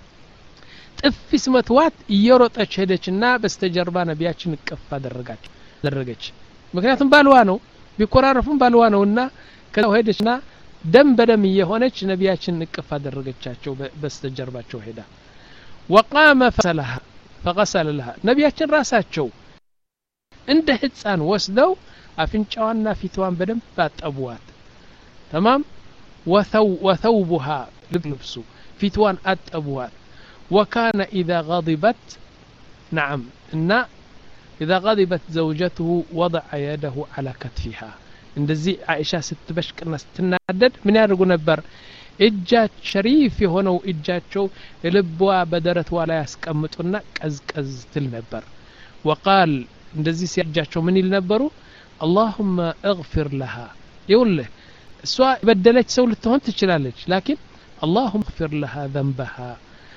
ጥፊ ስመቷት እየሮጠች ሄደችና በስተጀርባ ነቢያችን እቅፍ አደረጋች ደረገች ምክንያቱም ባልዋ ነው ቢቆራረፉም ባልዋ ነውና ከዛው ሄደችና ደም በደም እየሆነች ነቢያችን እቅፍ አደረገቻቸው በስተጀርባቸው ሄዳ وقام فغسلها فغسل لها ነቢያችን ራሳቸው እንደ ህፃን ወስደው አፍንጫዋና ፊቷን በደም ባጠቧት تمام وثو وثوبها ልብሱ ፊቷን አጠቧት وكان إذا غضبت نعم إن إذا غضبت زوجته وضع يده على كتفها እንደዚህ አይሻ ስትበሽቅና ስትናደድ ምን ያደርጉ ነበር እጃች ሸሪፍ የሆነው እጃቸው ልቧ በደረቷ ላይ ያስቀምጡና ቀዝቀዝ ትል ነበር وقال እንደዚህ ሲያጃቸው ምን ይል ነበሩ اللهم اغفر لها ይውልህ እሷ በደለች ሰው ልትሆን ትችላለች لكن اللهم اغفر لها ذنبها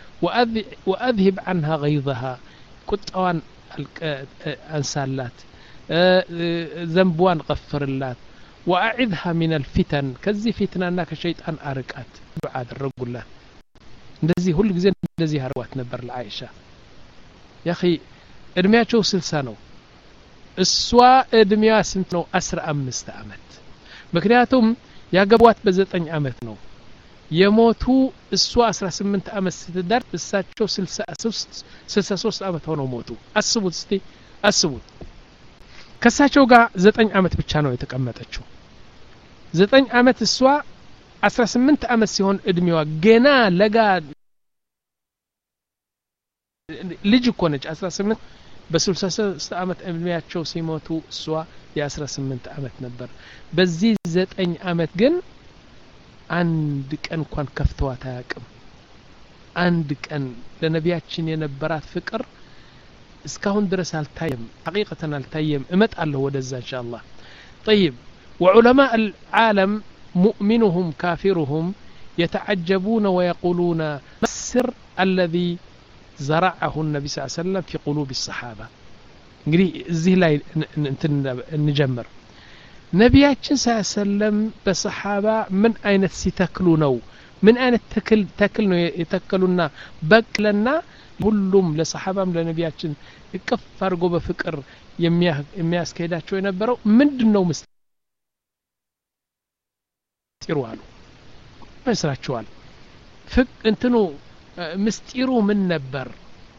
وأذهب عنها غيظها قطوان أنسالات ذنبوان غفر اللات وأعذها من الفتن كذي فتنة أنك شيطان أرقات دعاء الرجل እንደዚህ ሁሉ ጊዜ እንደዚህ አርዋት ነበር ለአይሻ ያኺ እድሜያቸው ስልሳ ነው እሷ እድሜዋ ስንት ነው አስራ አምስት አመት ምክንያቱም ያገቧት በዘጠኝ አመት ነው የሞቱ እሷ አስራ ስምንት አመት ስትደር እሳቸው ስልሳ ሶስት ስልሳ ሶስት አመት ሆነው ሞቱ አስቡት እስቲ አስቡት ከሳቸው ጋር ዘጠኝ አመት ብቻ ነው የተቀመጠችው ዘጠኝ አመት እሷ አስራ ስምንት አመት ሲሆን እድሜዋ ገና ለጋ ልጅ እኮ ነች አስራ ስምንት በስልሳ ሶስት አመት እድሜያቸው ሲሞቱ እሷ የአስራ ስምንት አመት ነበር በዚህ ዘጠኝ አመት ግን አንድ ቀን እንኳን ከፍተዋት አያውቅም አንድ ቀን ለነቢያችን የነበራት ፍቅር እስካሁን ድረስ አልታየም ሐቂቀተን አልታየም እመጣለሁ ወደዛ ኢንሻአላህ طيب وعلماء العالم مؤمنهم كافرهم يتعجبون ويقولون ما السر الذي زرعه النبي صلى الله عليه وسلم في قلوب الصحابة እንግዲህ እዚህ ላይ እንጀምር ነቢያችን ሰለም በሰሃባ ምን አይነት ሲተክሉ ነው ምን አይነት ተክል ተክል ነው የተከሉና በቅለና ሁሉም ለሰሃባም ለነቢያችን እቅፍ አድርጎ በፍቅር የሚያስከሄዳቸው የነበረው ምንድነው ምስጢሩ አሉ መስራቸዋል ፍቅ እንትኑ ምስጢሩ ምን ነበር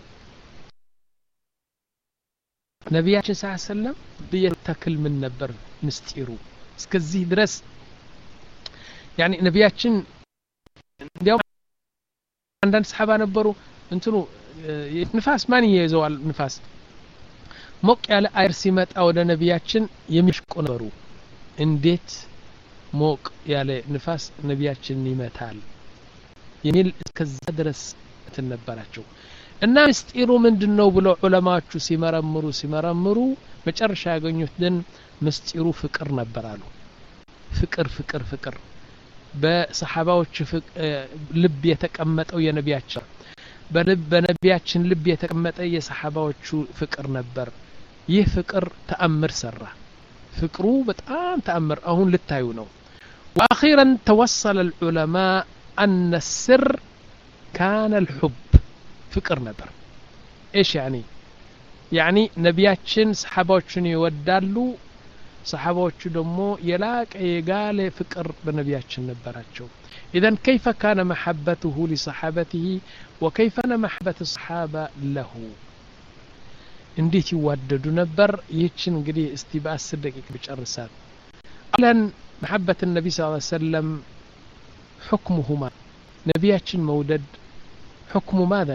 ነቢያችን ሰለም በየተክል ምን ነበር ምስጢሩ እስከዚህ ድረስ يعني ነብያችን እንዲያው አንዳንድ ሰሃባ ነበሩ እንትኑ ንፋስ ማን ይይዘዋል ንፋስ ሞቅ ያለ አየር ሲመጣ ወደ ነብያችን የሚሽቁ ነበሩ እንዴት ሞቅ ያለ ንፋስ ነብያችን ይመታል የሚል እስከዛ ድረስ ተነበራቸው እና ምስጢሩ ምንድነው ብለው ዑለማዎቹ ሲመረምሩ ሲመረምሩ መጨረሻ ያገኙት ግን ምስጢሩ ፍቅር ነበራሉ ፍቅር ፍቅር ፍቅር በሰሃባዎች ልብ የተቀመጠው የነብያችን በልብ በነብያችን ልብ የተቀመጠ የሰሃባዎቹ ፍቅር ነበር ይህ ፍቅር ተአምር ሰራ ፍቅሩ በጣም ተአምር አሁን ልታዩ ነው واخيرا توصل العلماء ان السر كان الحب ፍቅር ነበር ايش يعني يعني ነብያችን ሰሃባዎችን ይወዳሉ ሰሃባዎቹ ደግሞ የላቀ የጋለ ፍቅር በነብያችን ነበራቸው اذا كيف كان محبته لصحابته وكيف كان محبة الصحابة له እንዴት ይዋደዱ ነበር ይህችን እንግዲህ እስቲ በአስር ደቂቃ ብጨርሳት አለን محبة النبي صلى الله عليه وسلم حكمهما نبياتችን መውደድ حكم ماذا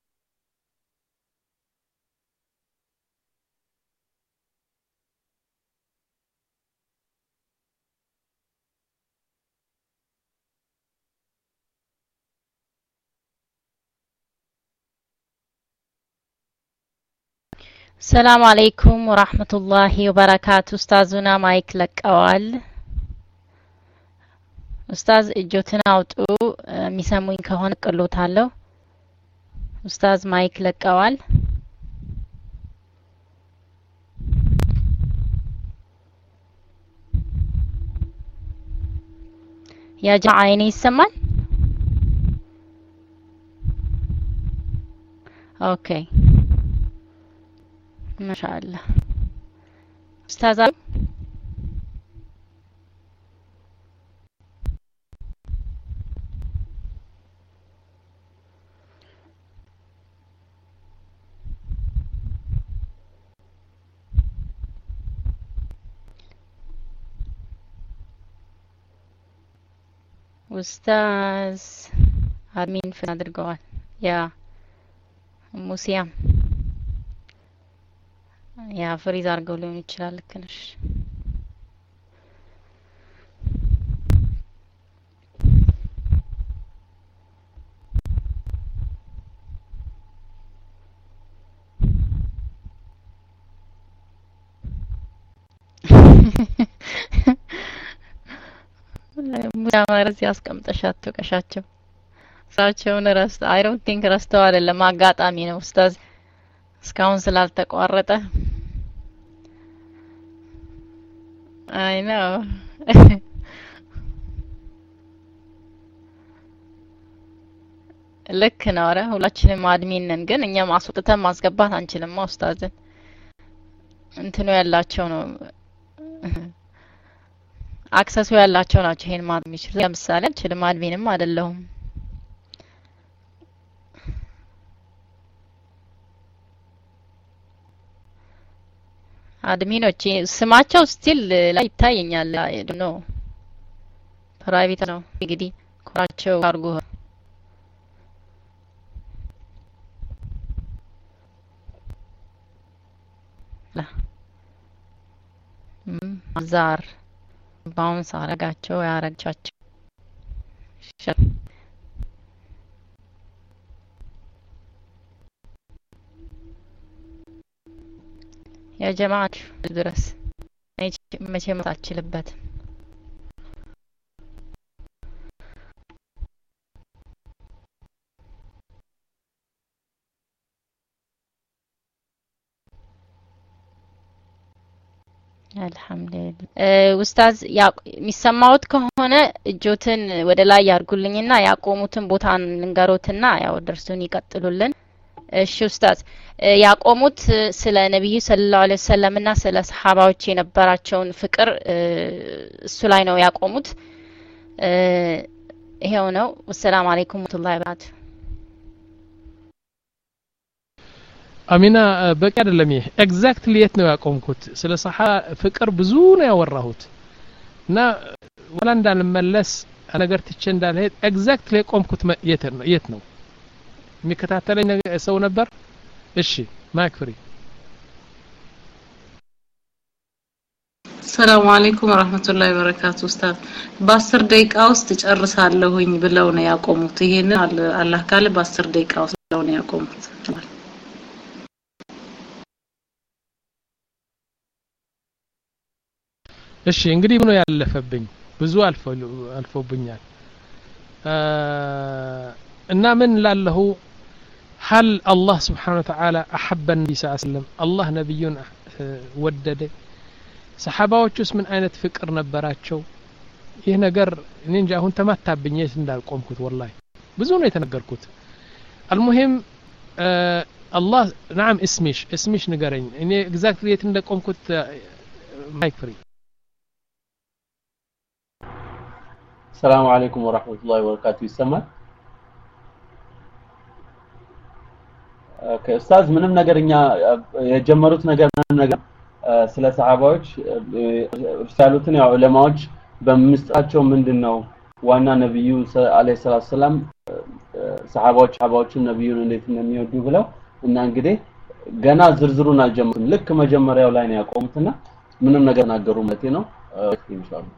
السلام عليكم ورحمة الله وبركاته أستاذنا مايك لقوال أستاذ እጆትን አውጡ የሚሰሙኝ ከሆነ ቀሎታለሁ أستاذ مايك ለቀዋል يا جماعة عيني يسمعن اوكي ما شاء الله أستاذ أستاذ አድሚን ፍን አድርገዋል ያ ሙሲያም ያ ፍሪዝ አድርገው ሊሆን ይችላል ልክ ነሽ ሙያማረስ ያስቀምጠሻቸው ቀሻቸው ሳቸውን ራስ አይ ዶንት ቲንክ ራስተው አይደለም አጋጣሚ ነው ኡስታዝ እስካሁን ስላልተቋረጠ አይ ነው ልክ ነው አረ ሁላችንም አድሚን ነን ግን እኛ ማስወጥተን ማስገባት አንችልም ኡስታዝን እንትኑ ያላቸው ነው አክሰሱ ያላቸው ናቸው ይሄን ማድረግ የሚችሉ ለምሳሌ አንችልም አድሚንም አይደለሁም አድሚኖች ስማቸው ስቲል ላይ ይታየኛል ነው ፕራይቬት ነው እንግዲህ ኮራቸው አርጎ ላ ማዛር ባውንስ አረጋቸው ያረጋቸው يا جماعة درس ماشي ما ታችልበት አልহামዱሊላህ ኡስታዝ የሚሰማውት ከሆነ እጆትን ወደ ላይ ያርጉልኝና ያቆሙትን ቦታ እንገሮትና ያው ደርሱን ይቀጥሉልን እሺ ኡስታዝ ያቆሙት ስለ ነብዩ ሰለላሁ ዐለይሂ ወሰለምና ስለ ሰሃባዎች የነበራቸውን ፍቅር እሱ ላይ ነው ያቆሙት ይሄው ነው ወሰላሙ አለይኩም ወራህመቱላሂ ወበረካቱ አሚና በቃ አይደለም ይሄ ኤግዛክትሊ የት ነው ያቆምኩት ስለ ሰሃ ፍቅር ብዙ ነው ያወራሁት እና ወላ እንዳልመለስ ነገር ትቼ እንዳልሄድ ኤግዛክትሊ ቆምኩት የት ነው የት ነው የሚከታተለኝ ሰው ነበር እሺ ማይክ ፍሪ ሰላም አለይኩም ወራህመቱላሂ ወበረካቱ ኡስታዝ በ10 ደቂቃ ውስጥ ጨርሳለሁኝ ብለው ነው ያቆሙት ይሄን አላህ ካለ በ10 ደቂቃ ውስጥ ነው ያቆሙት እሺ እንግዲህ ምን ያለፈብኝ ብዙ አልፎ አልፎብኛል እና ምን ላለው هل الله سبحانه وتعالى احب النبي صلى الله عليه وسلم الله نبيون ወደደ ሰሃባዎቹስ ምን አይነት ፍቅር ነበራቸው ይሄ ነገር እኔ እንጃ አሁን ተማታብኝ የት እንዳልቆምኩት والله ብዙ ነው የተነገርኩት المهم الله نعم اسمش اسمش ንገረኝ እኔ ኤግዛክትሊ የት እንደቆምኩት ማይክ ፍሪ السلام عليكم ورحمة الله وبركاته ይሰማል ከኡስታዝ ምንም ነገርኛ የጀመሩት ነገር ምንም ነገር ስለ ሰሃባዎች እርሳሉትን ያው ዑለማዎች በምስጣቸው ምንድነው ዋና ነብዩ አለይሂ ሰላቱ ሰላም ሰሃባዎች ሰሃባዎችን ነብዩን እንዴት እንደሚወዱ ብለው እና እንግዲህ ገና ዝርዝሩን አልጀመሩም ልክ መጀመሪያው ላይ ነው ያቆሙትና ምንም ነገር ናገሩ ማለት ነው ኢንሻአላህ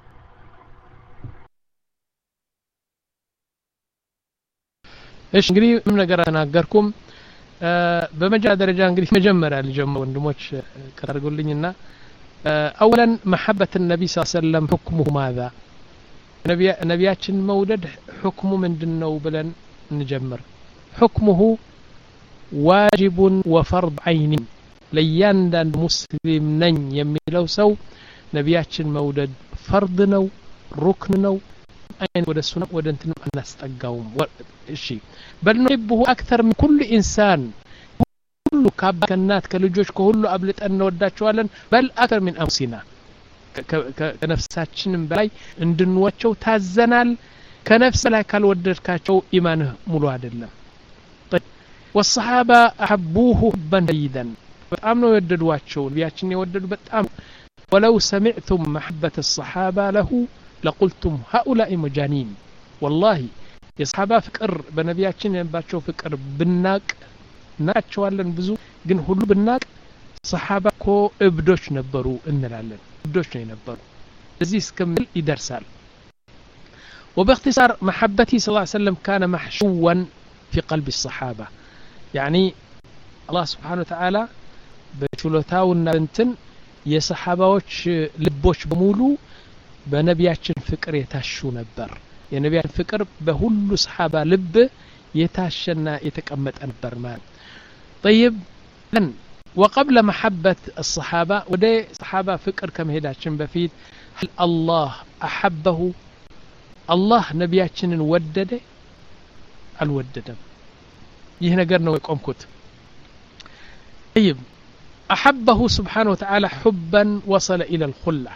እሺ እንግዲህ ምንም ነገር ተናገርኩም በመጀመሪያ ደረጃ እንግዲህ መጀመሪያ ልጀምር ወንድሞች ከታርጉልኝና اولا محبه النبي صلى الله عليه وسلم حكمه ماذا نبي نبياتችን መውደድ حكمه ምንድነው ብለን እንጀምር حكمه واجب وفرض عين ለያንዳንድ ሙስሊም ነኝ የሚለው ሰው ነቢያችን መውደድ ፈርድ ነው ሩክን ነው አይን ወደ ሱና ወደ እንትን እናስጠጋውም እሺ በል ነው አክተር من كل انسان ሁሉ ከአባከናት ከልጆች ከሁሉ አብልጠን እንወዳቸዋለን በል አክተር من انفسنا ከነፍሳችንም በላይ እንድንወቸው ታዘናል ከነፍስ ላይ ካልወደድካቸው ኢማንህ ሙሉ አይደለም والصحابه احبوه بنيدا በጣም ነው የወደዷቸው ነቢያችን የወደዱ በጣም ولو سمعتم محبه الصحابه له لقلتم هؤلاء مجانين والله የصحابه ፍቅር በነቢያችን የባቸው ፍቅር ብናቅ ናቸዋለን ብዙ ግን ሁሉ ብናቅ صحابه ኮ እብዶች ነበሩ እንላለን እብዶች ነው የነበሩ እዚህ እስከምል ይደርሳል وباختصار محبتي صلى الله عليه وسلم كان محشوا في قلب الصحابه يعني الله سبحانه وتعالى በችሎታውና እንትን የሰሃባዎች ልቦች በሙሉ በነቢያችን ፍቅር የታሹ ነበር የነቢያችን ፍቅር በሁሉ ሰሃባ ልብ የታሸና የተቀመጠ ነበር ማለት طيب وقبل محبة الصحابة ودي صحابة فكر كم هداችን በፊት هل الله أحبه الله ነቢያችንን ወደደ አልወደደም ይህ ነገር ነው የቆምኩት طيب أحبه سبحانه وتعالى حبا وصل إلى الخلة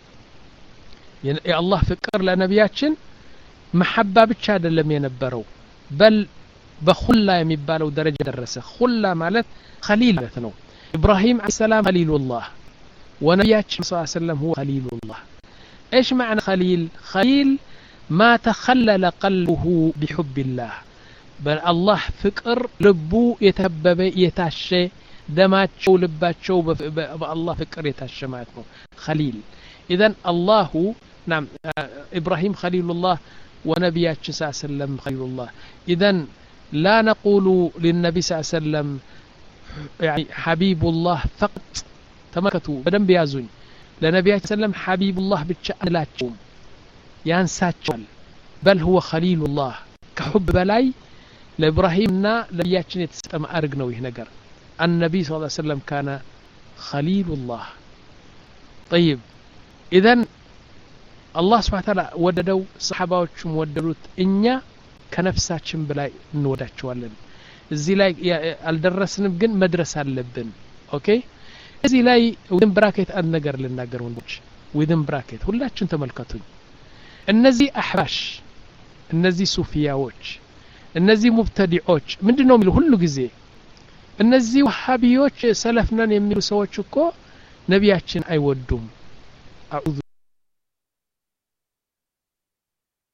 يا الله فكر لنبياتشن محبة ብቻ አይደለም የነበረው بل بخلة የሚባለው ደረጃ ደረሰ خلة ማለት خليل ማለት ነው إبراهيم عليه السلام خليل الله ونبياتشن صلى الله عليه وسلم هو خليل الله إيش معنى خليل خليل ما تخلل قلبه بحب الله بل الله فكر لبو يتهبب يتعشى دماتشو لباتشو بالله فكر يتعشى معه خليل إذن الله نعم إبراهيم خليل الله ونبياتش صلى الله عليه وسلم خليل الله إذن لا نقول للنبي صلى الله عليه وسلم يعني حبيب الله فقط تمكتوا بدن بيازون لنبياتش صلى الله عليه وسلم حبيب الله بتشأن لا تشوم ينساتشوال بل هو خليل الله كحب بلاي لإبراهيمنا لبياتش يتستم أرقنوا يهنقر النبي صلى الله عليه وسلم كان خليل الله طيب إذن الله سبحانه وتعالى وددوا صحاباዎችም ወደዱት እኛ ከነፍሳችን በላይ እንወዳቸዋለን እዚህ ላይ አልደረስንም ግን መድረስ አለብን ኦኬ እዚህ ላይ ዊዝን ብራኬት አንድ ነገር ልናገር ወንዶች ዊዝን ብራኬት ሁላችሁም ተመልከቱኝ እነዚህ አህባሽ እነዚህ ሱፊያዎች እነዚህ ሙብተዲዎች ምንድነው የሚሉ ሁሉ ጊዜ እነዚህ ወሃቢዎች ሰለፍነን የሚሉ ሰዎች እኮ ነቢያችን አይወዱም አዑዙ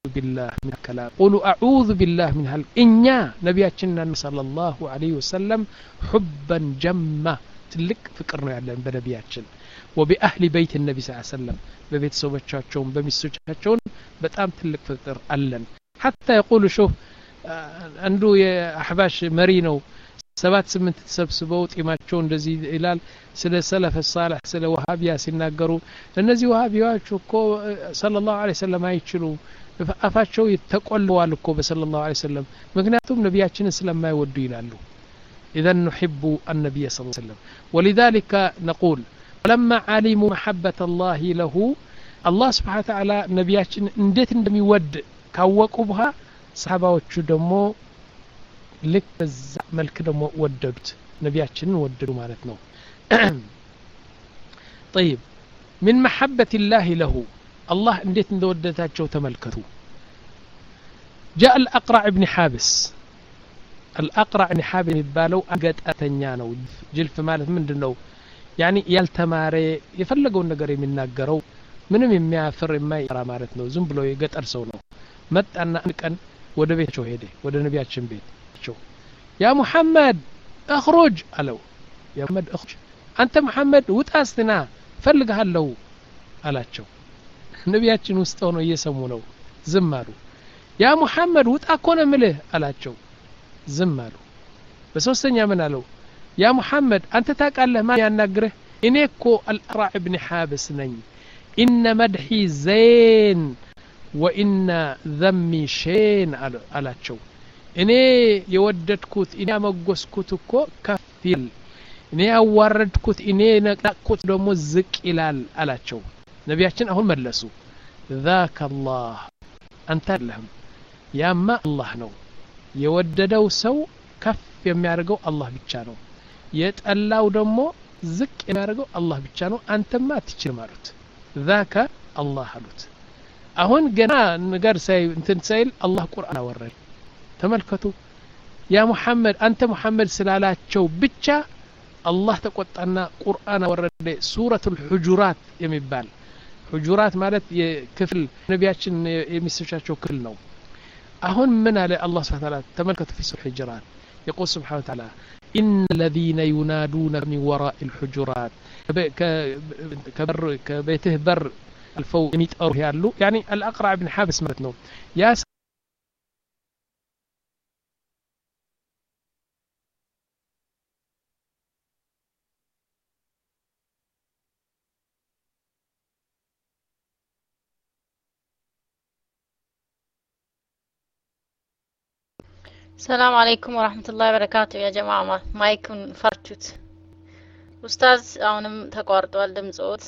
بالله من الكلام قولوا أعوذ بالله من هال إنيا نبياتنا صلى الله عليه وسلم حبا جمّا تلك فكرنا يعلم بنبياتنا وبأهل بيت النبي صلى الله عليه وسلم ببيت سوبتشاتشون بمسوجاتشون بتام تلك فكر ألن حتى يقولوا شوف عنده يا أحباش مرينو سبات سمنت تسبسبوا طيماچون እንደዚህ ይላል ስለ ሰለፍ الصالح ስለ ወሃቢያ ሲናገሩ እነዚህ ወሃቢያዎች እኮ ሰለላሁ ዐለይሂ ወሰለም አይችሉ አፋቸው ይተቆልዋል እኮ በሰለላሁ ዐለይሂ ወሰለም ምክንያቱም ነብያችንን ስለማይወዱ ይላሉ اذا نحب النبي صلى الله عليه وسلم ولذلك نقول لما علموا محبة الله له الله سبحانه وتعالى ነብያችን እንዴት እንደሚወድ ካወቁ በኋላ ሰሃባዎቹ ደግሞ ልክ በዛ መልክ ደግሞ ወደዱት ነብያችንን ወደዱ ማለት ነው طيب من محبة الله له الله እንዴት እንደወደዳቸው ተመልከቱ جاء الأقرع ابن حابس الأقرع ابن حابس የሚባለው አገጣተኛ ነው ጅልፍ ማለት ምንድነው يعني ያልተማረ የፈለገውን ነገር የሚናገረው ምንም የሚያፍር የማይራ ማለት ነው ዝም ብሎ የገጠር ሰው ነው መጣና አንድ ቀን ወደ ቤታቸው ሄደ ወደ ነብያችን ቤት يا محمد اخرج قالوا يا محمد اخرج انت محمد وطاسنا ፈልግሃለሁ አላቸው ነብያችን ውስጥ ሆኖ እየሰሙ ነው ዝም አሉ يا محمد ውጣ እኮ ነው የምልህ አላቸው ዝም አሉ በሶስተኛ ምን አለው يا محمد አንተ ታውቃለህ ማን ያናግርህ እኔ እኮ الأقرع ابن حابس ነኝ إن مدحي زين وإن ذمي شين አላቸው እኔ የወደድኩት እኔ ያመጎስኩት እኮ ከፊል እኔ ያዋረድኩት እኔ ነቃቁት ደግሞ ዝቅ ይላል አላቸው ነብያችን አሁን መለሱ ذاك الله አንተ ለህም ያማ አላህ ነው የወደደው ሰው ከፍ የሚያደርገው አላህ ብቻ ነው የጠላው ደግሞ ዝቅ የሚያደርገው አላህ ብቻ ነው አንተማ አትችልም አሉት ذاك الله አሉት አሁን ገና ነገር ሳይ እንትን ሳይል አላህ ቁርአን አወረደ ተመልከቱ ያ ሙሐመድ አንተ ሙሐመድ ስላላቸው ብቻ አላህ ተቆጣና ቁርአን አወረደ ሱረቱል ሁጁራት የሚባል ሁጁራት ማለት የክፍል ነብያችን የሚስቻቸው ክፍል ነው አሁን ምን አለ አላህ Subhanahu Wa Ta'ala ተመልከቱ في سورة الحجرات يقول سبحانه وتعالى إن الذين ينادون من وراء الحجرات كبر كبيته بر الفوق يميطروا ያሉ يعني الأقرع بن حابس ማለት ነው ያ السلام عليكم ورحمة الله وبركاته يا جماعة مايكون فرشوت أستاذ أونم تقارد والدم صوت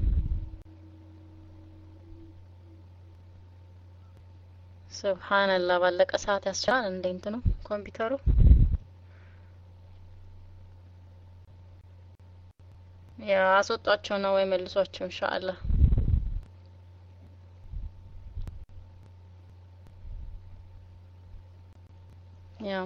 سبحان الله بالك أسات يسجان اللي انتنو كمبيوترو يا أصوت أتشونا ويملسو أتشو إن شاء الله يا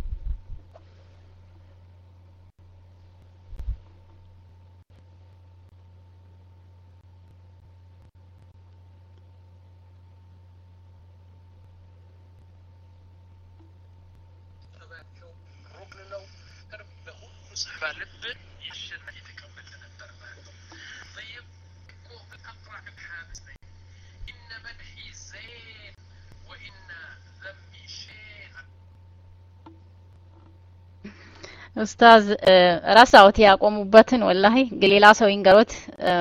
ኡስታዝ ራሳውት ያቆሙበትን ወላሂ ገሌላ ሰው ይንገሩት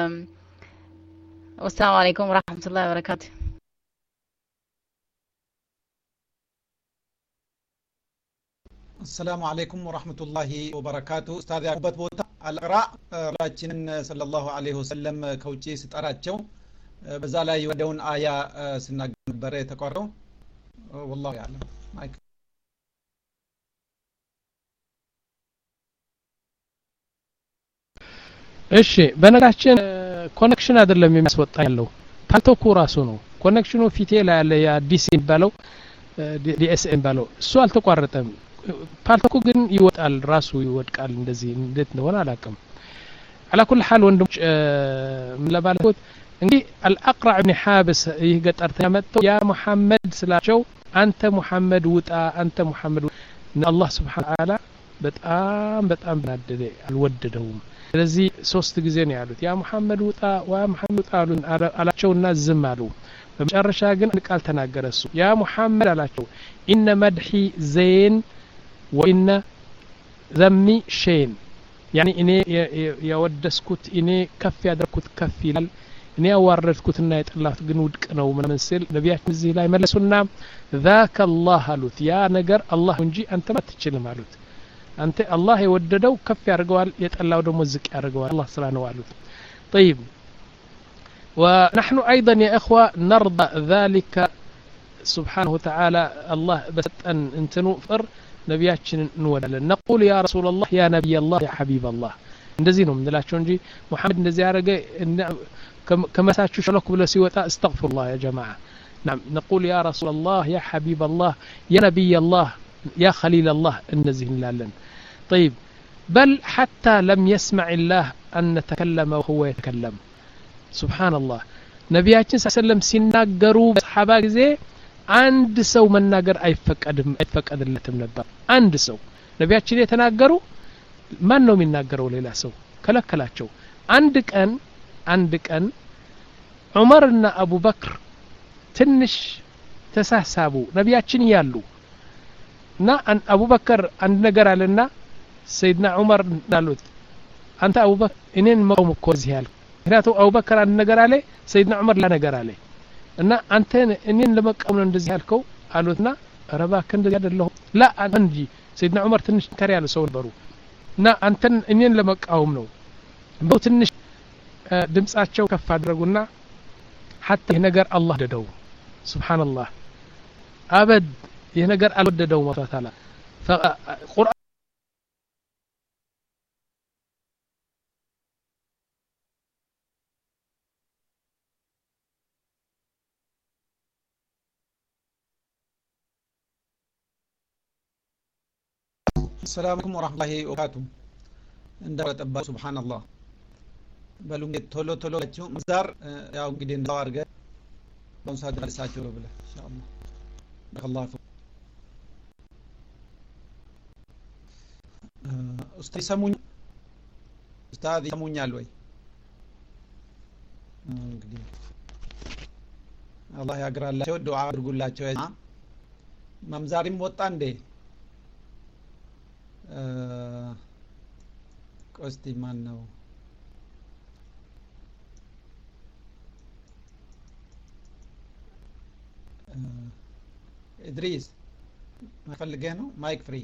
ወሰላሙ አለይኩም ወራህመቱላሂ ወበረካቱ السلام عليكم ورحمة الله وبركاته أستاذ يعقوبات بوتا الأقراء راجين صلى الله عليه وسلم كوتشي ستاراتشو بزالا يودون آية سنة بري تقرأ والله يعلم مايك እሺ በነጋችን ኮኔክሽን አይደለም የሚያስወጣ ያለው ፓልቶኩ ራሱ ነው ኮኔክሽኑ ፊቴ ላይ ያለ ያ ዲሲ ባለው ዲኤስኤም ባለው እሱ አልተቋረጠም ፓልቶኩ ግን ይወጣል ራሱ ይወድቃል እንደዚህ እንዴት እንደሆነ አላውቅም على كل حال ወንድሞች ለባለሁት እንግዲህ አልአቅራ ኢብኑ ሐብስ ይህ ገጠርተኛ መጥቶ ያ ሙሐመድ ስላቸው አንተ ሙሐመድ ውጣ አንተ ሙሐመድ አላህ Subhanahu Wa Ta'ala በጣም በጣም ናደደ አልወደደውም ስለዚህ ሶስት ጊዜ ነው ያሉት ያ ሙሐመድ ውጣ ዋ ሙሐመድ ውጣ አላቸውና ዝም አሉ በመጨረሻ ግን ቃል ተናገረ እሱ ያ ሙሐመድ አላቸው ኢነ መድሒ ዘይን ወኢነ ዘሚ ሸይን يعني እኔ ያወደስኩት እኔ ከፍ ያደርኩት ከፍ ይላል እኔ ያዋረድኩትና የጠላሁት ግን ውድቅ ነው ምናምን ሲል ነቢያችን እዚህ ላይ መለሱና ذاك الله አሉት ያ ነገር አላህ እንጂ አንተ አትችልም አሉት አንተ አላህ የወደደው ከፍ ያደርገዋል የጠላው ደግሞ ዝቅ ያደርገዋል አላህ ስላነው አሉት طيب ونحن ايضا يا اخوه نرضى ذلك سبحانه وتعالى الله بسطن انتنو فر ነቢያችንን እንወዳለን نقول يا رسول الله يا نبي الله يا حبيب الله እንደዚህ ነው ምንላቸው እንጂ ሙሐመድ እንደዚህ ያረገ ከመሳችሁ ሸለኩ ብለ ሲወጣ استغفر الله يا جماعه نعم نقول يا رسول الله يا حبيب الله يا نبي الله يا خليل الله እንደዚህ እንላለን طيب بل حتى لم يسمع الله أن نتكلم وهو يتكلم سبحان الله ነቢያችን ሰለላሁ ዐለይሂ ወሰለም ሲናገሩ በሰሃባ ጊዜ አንድ ሰው መናገር አይፈቀድም አይፈቀድለትም ነበር አንድ ሰው ነቢያችን የተናገሩ ማን ነው የሚናገረው ሌላ ሰው ከለከላቸው አንድ ቀን አንድ ቀን ዑመርና አቡበክር ትንሽ ተሳሳቡ ነቢያችን ያሉ እና አቡበክር አንድ ነገር አለና ሰይድና ዑመር እንዳሉት አንተ አቡበክር እኔን መቆም እኮ እዚህ ያልኩ ምክንያቱም አቡበክር አንድ ነገር አለ ሰይድና ዑመር ላ ነገር አለ እና አንተ እኔን ለመቃወም ነው እንደዚህ ያልከው አሉትና ረባክ እንደዚህ አይደለም ላ አንጂ ሰይድና ዑመር ትንሽ ከሪ ያሉ ሰው ነበሩ እና አንተን እኔን ለመቃወም ነው ነው ትንሽ ድምጻቸው ከፍ አድርጉና حتى ይህ ነገር አላህ ወደደው ሱብሃንአላህ አበድ ይህ ነገር አልወደደው ወታላ فقرآن السلام عليكم ورحمة الله وبركاته እንደረጠባ ሱብሃንአላህ በሉ እንግዲህ ቶሎ ቶሎ ለችሁ መዛር ያው እንግዲህ እንዳው አድርገ በመሳድ ደርሳችሁ ብለ ኢንሻአላህ በአላህ ኡስታዝ ሰሙኝ ኡስታዝ ሰሙኛል ወይ እንግዲህ አላህ ያግራላችሁ ዱዓ አድርጉላችሁ ያ መምዛሪም ወጣ እንዴ ቆስቲ ማን ነው ኢድሪስ ማፈልገህ ነው ማይክ ፍሪ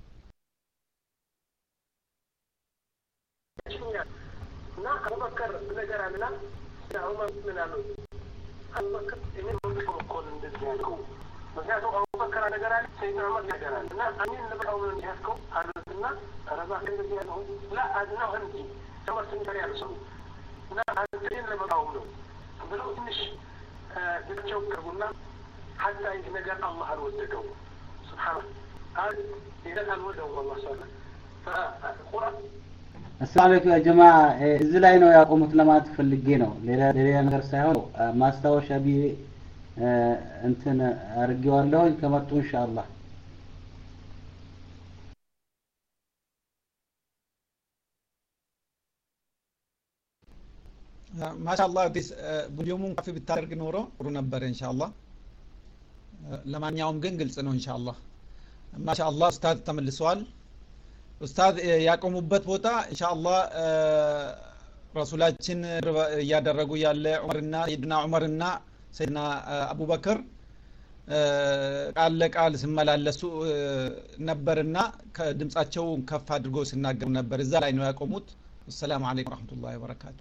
እና አቡበከር ነገር አለና ዑመር ምን አሉ አቡበከር እኔ ምንድነው እንደዚህ ያልከው ምክንያቱም አቡበከር ነገር አለ ሰይድና ዑመር ነገር አለ እና እኔን ለበቃው ምን ያልከው አሉትና ረባክ እንደዚህ ያለው ላ አድናው እንጂ ዑመር ትንከር ያለው እና አንተን ለበቃው ነው ብለው ትንሽ ድርቸው ከቡና حتى ይህ ነገር አላህ አልወደደው ሱብሃንአላህ አል ይሄን አልወደደው والله سبحانه فالقرآن السلام عليكم يا جماعة እዚህ ላይ ነው ያቆሙት ለማለት ፈልጌ ነው ሌላ ሌላ ነገር ሳይሆን ማስታወሻ ቢ እንትን አርጌዋለሁ ከመጡ ኢንሻአላህ ማሻአላህ ዲስ ቡዲዮሙን ካፊ ብታደርግ ኖሮ ጥሩ ነበር ኢንሻአላህ ለማንኛውም ግን ግልጽ ነው ኢንሻአላህ ማሻአላህ ኡስታዝ ተመልሰዋል ኡስታዝ ያቆሙበት ቦታ ኢንሻአላህ ረሱላችን ያደረጉ ያለ ዑመርና ሰይድና ዑመርና ሰይድና አቡበክር ቃል ለቃል ሲመላለሱ ነበርና ከድምጻቸው ከፍ አድርጎ ሲናገሩ ነበር እዛ ላይ ነው ያቆሙት ሰላም አለይኩም ወራህመቱላሂ ወበረካቱ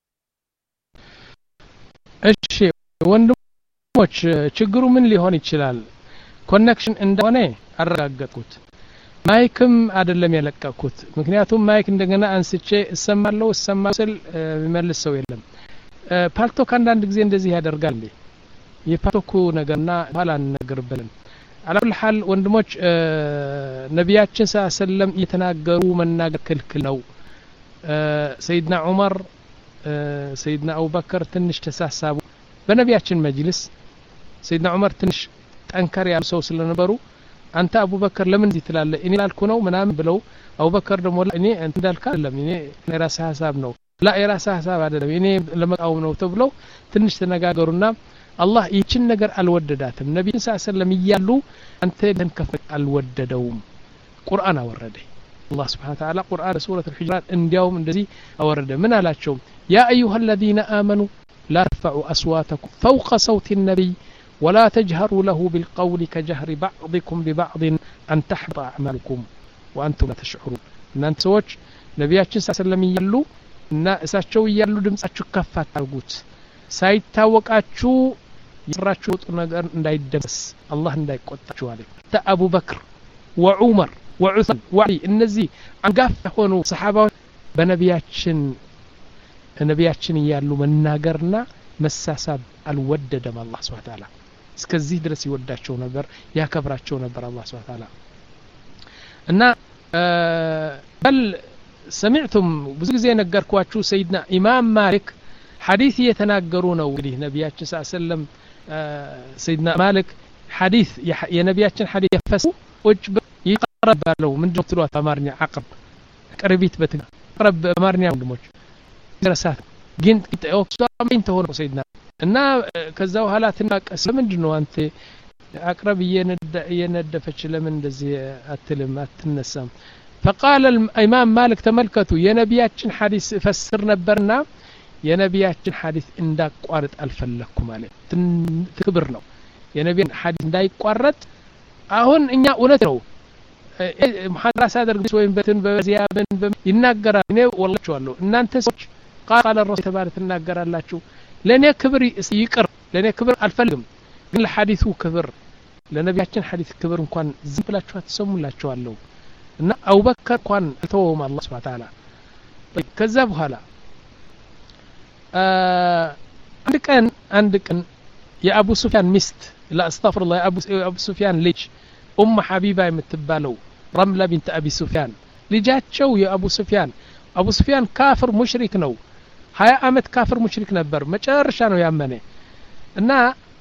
እሺ ወንድሞች ችግሩ ምን ሊሆን ይችላል ኮኔክሽን እንደሆነ አረጋገጥኩት ማይክም አይደለም የለቀኩት ምክንያቱም ማይክ እንደገና አንስቼ እሰማለሁ እሰማስል የሚመልስ ሰው የለም ፓልቶክ አንዳንድ ጊዜ እንደዚህ ያደርጋል የፓልቶኩ ነገርና ኋላ እንነግርበልን አላል ሐል ወንድሞች ነቢያችን ሰለላሁ ዐለይሂ ወሰለም የተናገሩ መናገር ክልክል ነው ሰይድና ዑመር ሰይድና አቡበከር ትንሽ ተሳሳቡ በነቢያችን መጅልስ ሰይድና ዑመር ትንሽ ጠንከር ያሉ ሰው ስለነበሩ አንተ አቡበከር ለምን እዚህ ትላለህ እኔ ላልኩ ነው ምናምን ብለው አቡበከር ደግሞ እኔ እንዳልካ አይደለም እኔ የራሴ ሐሳብ ነው ላ የራሴ ሐሳብ አይደለም እኔ ለመቃወም ነው ተብለው ትንሽ ተነጋገሩና አላህ ይችን ነገር አልወደዳትም ነብዩ ሰለላሁ ዐለይሂ ወሰለም ይያሉ አንተ ለንከፍ አልወደደውም ቁርአን አወረደ الله سبحانه وتعالى قرآن سورة الحجرات انديوم اندزي أورده من على يا أيها الذين آمنوا لا ترفعوا أصواتكم فوق صوت النبي ولا تجهروا له بالقول كجهر بعضكم ببعض أن تحبط أعمالكم وأنتم لا تشعرون إن أنت سوتش نبياتش صلى الله عليه وسلم يلو إن إساتشو يلو دمساتشو كفات القوت ሳይታወቃችሁ ይራችሁት ነገር እንዳይደበስ አላህ እንዳይቆጣችሁ አለ አቡ በክር ወዑመር ወዑስማን ወዓሊ እነዚህ አንጋፋ ሆኑ ሰሃባዎች በነቢያችን ነቢያችን ያሉ መናገርና መሳሳብ አልወደደም አላህ Subhanahu Wa Ta'ala እስከዚህ ድረስ ይወዳቸው ነበር ያከብራቸው ነበር አላህ Subhanahu Wa Ta'ala እና በል سمعتم ብዙ ጊዜ ነገርኳችሁ ሰይድና ኢማም ማሊክ حديث يتناقروا ነው እንግዲህ ነብያችን ሰለላሁ ዐለይሂ ወሰለም ሰይድና ማሊክ حديث የነብያችን حديث يفس ወጅ ይቀርባለው ምንድነው ትሏት አማርኛ አቅብ ቅርቢት በትቀርብ አማርኛ ወንድሞች ድረሳት ግን ኦክሳምን ተሆነ ሰይድና እና ከዛ በኋላ ተናቀስ ምንድነው አንተ አቅረብ የነደፈች ለምን እንደዚህ አትልም አትነሳም فقال الامام مالك ተመልከቱ የነብያችን حديث ፈስር ነበርና የነብያችን ሐዲስ እንዳቋርጥ አልፈለኩም ማለት ትክብር ነው የነብያን ሐዲስ እንዳይቋረጥ አሁን እኛ እውነት ነው ሙሐደራ ሳደርግ ወይም በትን በዚያብን ይናገራል እኔ ወላችኋለሁ እናንተ ሰዎች ቃል الرسول ተባረክ ተናገራላችሁ ለኔ ክብር ይቅር ለኔ ክብር አልፈልግም ግን ለሐዲሱ ክብር ለነብያችን ሐዲስ ክብር እንኳን ዝም ብላችሁ አትሰሙላችኋለሁ እና አቡበከር እንኳን ተወውም አላህ Subhanahu Wa Ta'ala ከዛ በኋላ አንድ ቀን አንድ ቀን የአቡ ሱፊያን ሚስት لا استغفر الله ابو ابو سفيان ልጅ ኡም ሐቢባ የምትባለው ረምላ ቢንት አቢ ሱፊያን ልጃቸው የአቡ ሱፊያን አቡ ሱፊያን ካፍር ሙሽሪክ ነው ሀያ አመት ካፍር ሙሽሪክ ነበር መጨረሻ ነው ያመነ እና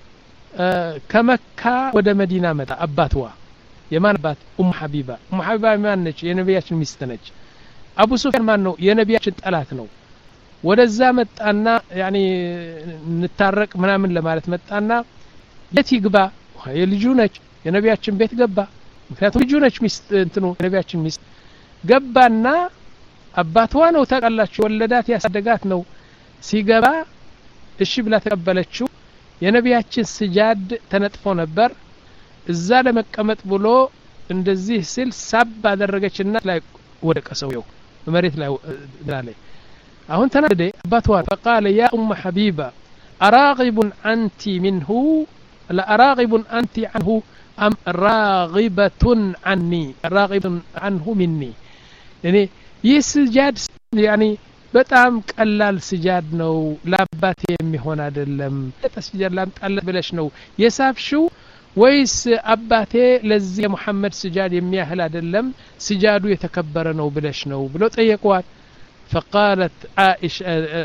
ከመካ ወደ መዲና መጣ አባትዋ የማን አባት ኡም ሐቢባ ኡም ሐቢባ ማን ነች የነብያችን ሚስት ነች አቡ ሱፊያን ማን ነው የነብያችን ጠላት ነው ወደዛ መጣና ያኒ ንታረቅ ምናምን ለማለት መጣና የት ይግባ የልጁ ነች የነብያችን ቤት ገባ ምክንያቱም ልጁ ነች ሚስት እንትኑ የነብያችን ሚስት ገባና አባቷ ነው ታቃላችሁ ወለዳት ያሳደጋት ነው ሲገባ እሺ ብላ ተቀበለችው የነብያችን ስጃድ ተነጥፎ ነበር እዛ ለመቀመጥ ብሎ እንደዚህ ሲል ሳብ አደረገችና ላይ ወደቀ ሰውየው መሬት ላይ ላይ አሁን ተናደ አባቷ فقال يا ام حبيبه اراغب انت منه لا اراغب انت عنه ام راغبه عني راغب عنه مني يعني يسجد يعني በጣም ቀላል ስጃድ ነው ለአባቴ የሚሆን አይደለም ተስጃድ ላምጣለ ብለሽ ነው የሳብሽው ወይስ አባቴ ለዚህ የሙሐመድ ስጃድ የሚያህል አይደለም ስጃዱ የተከበረ ነው ብለሽ ነው ብሎ ጠየቋት فقالت عائشة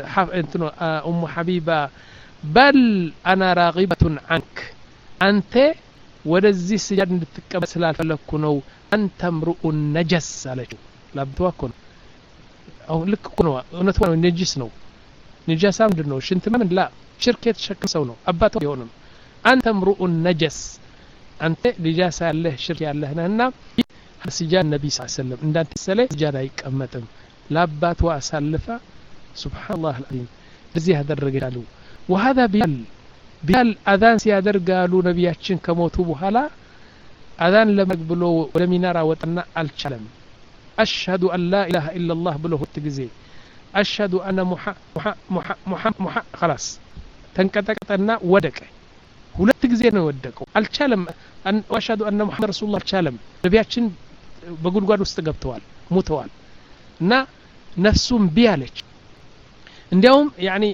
أم حبيبة بل أنا راغبة عنك أنت ودزي سجاد نتكبس لا فلكنو أنت امرؤ نجس عليك لا بتوكن أو لك كنوا نتوان نجس نو نجاسة مدنو شنت من لا شركة شك سونو أبات يونم أنت امرؤ نجس أنت نجاسة الله شركة الله هنا سجاد النبي صلى الله عليه وسلم إن أنت سلة سجاد هيك أمتم لابات واسلفا سبحان الله العظيم بزي هذا الرجال وهذا بيال بيال اذان سيادر قالوا نبياتين كموتوا بحالا اذان لما يقبلوا ولمينارا وطنا الشلم اشهد ان لا اله الا الله بلوه التجزي اشهد ان مح مح مح مح, مح خلاص تنقطقطنا ودك ሁለት ጊዜ ነው ወደቀው አልቻለም ወashhadu anna muhammad rasulullah አልቻለም ነብያችን በጉድጓድ ውስጥ ገብተዋል ሞተዋል እና ነፍሱም ቢያለች እንዲያውም ያኒ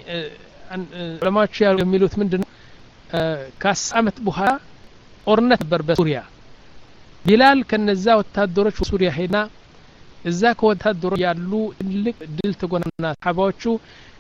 ለማቹ ያሉ የሚሉት ምንድነው ከአመት በኋላ ጦርነት ነበር በሱሪያ ቢላል ከነዛ ወታደሮች ሱሪያ ሄና እዛ ከወታደሮች ያሉ ትልቅ ድል ተጎናና ሰሃባዎቹ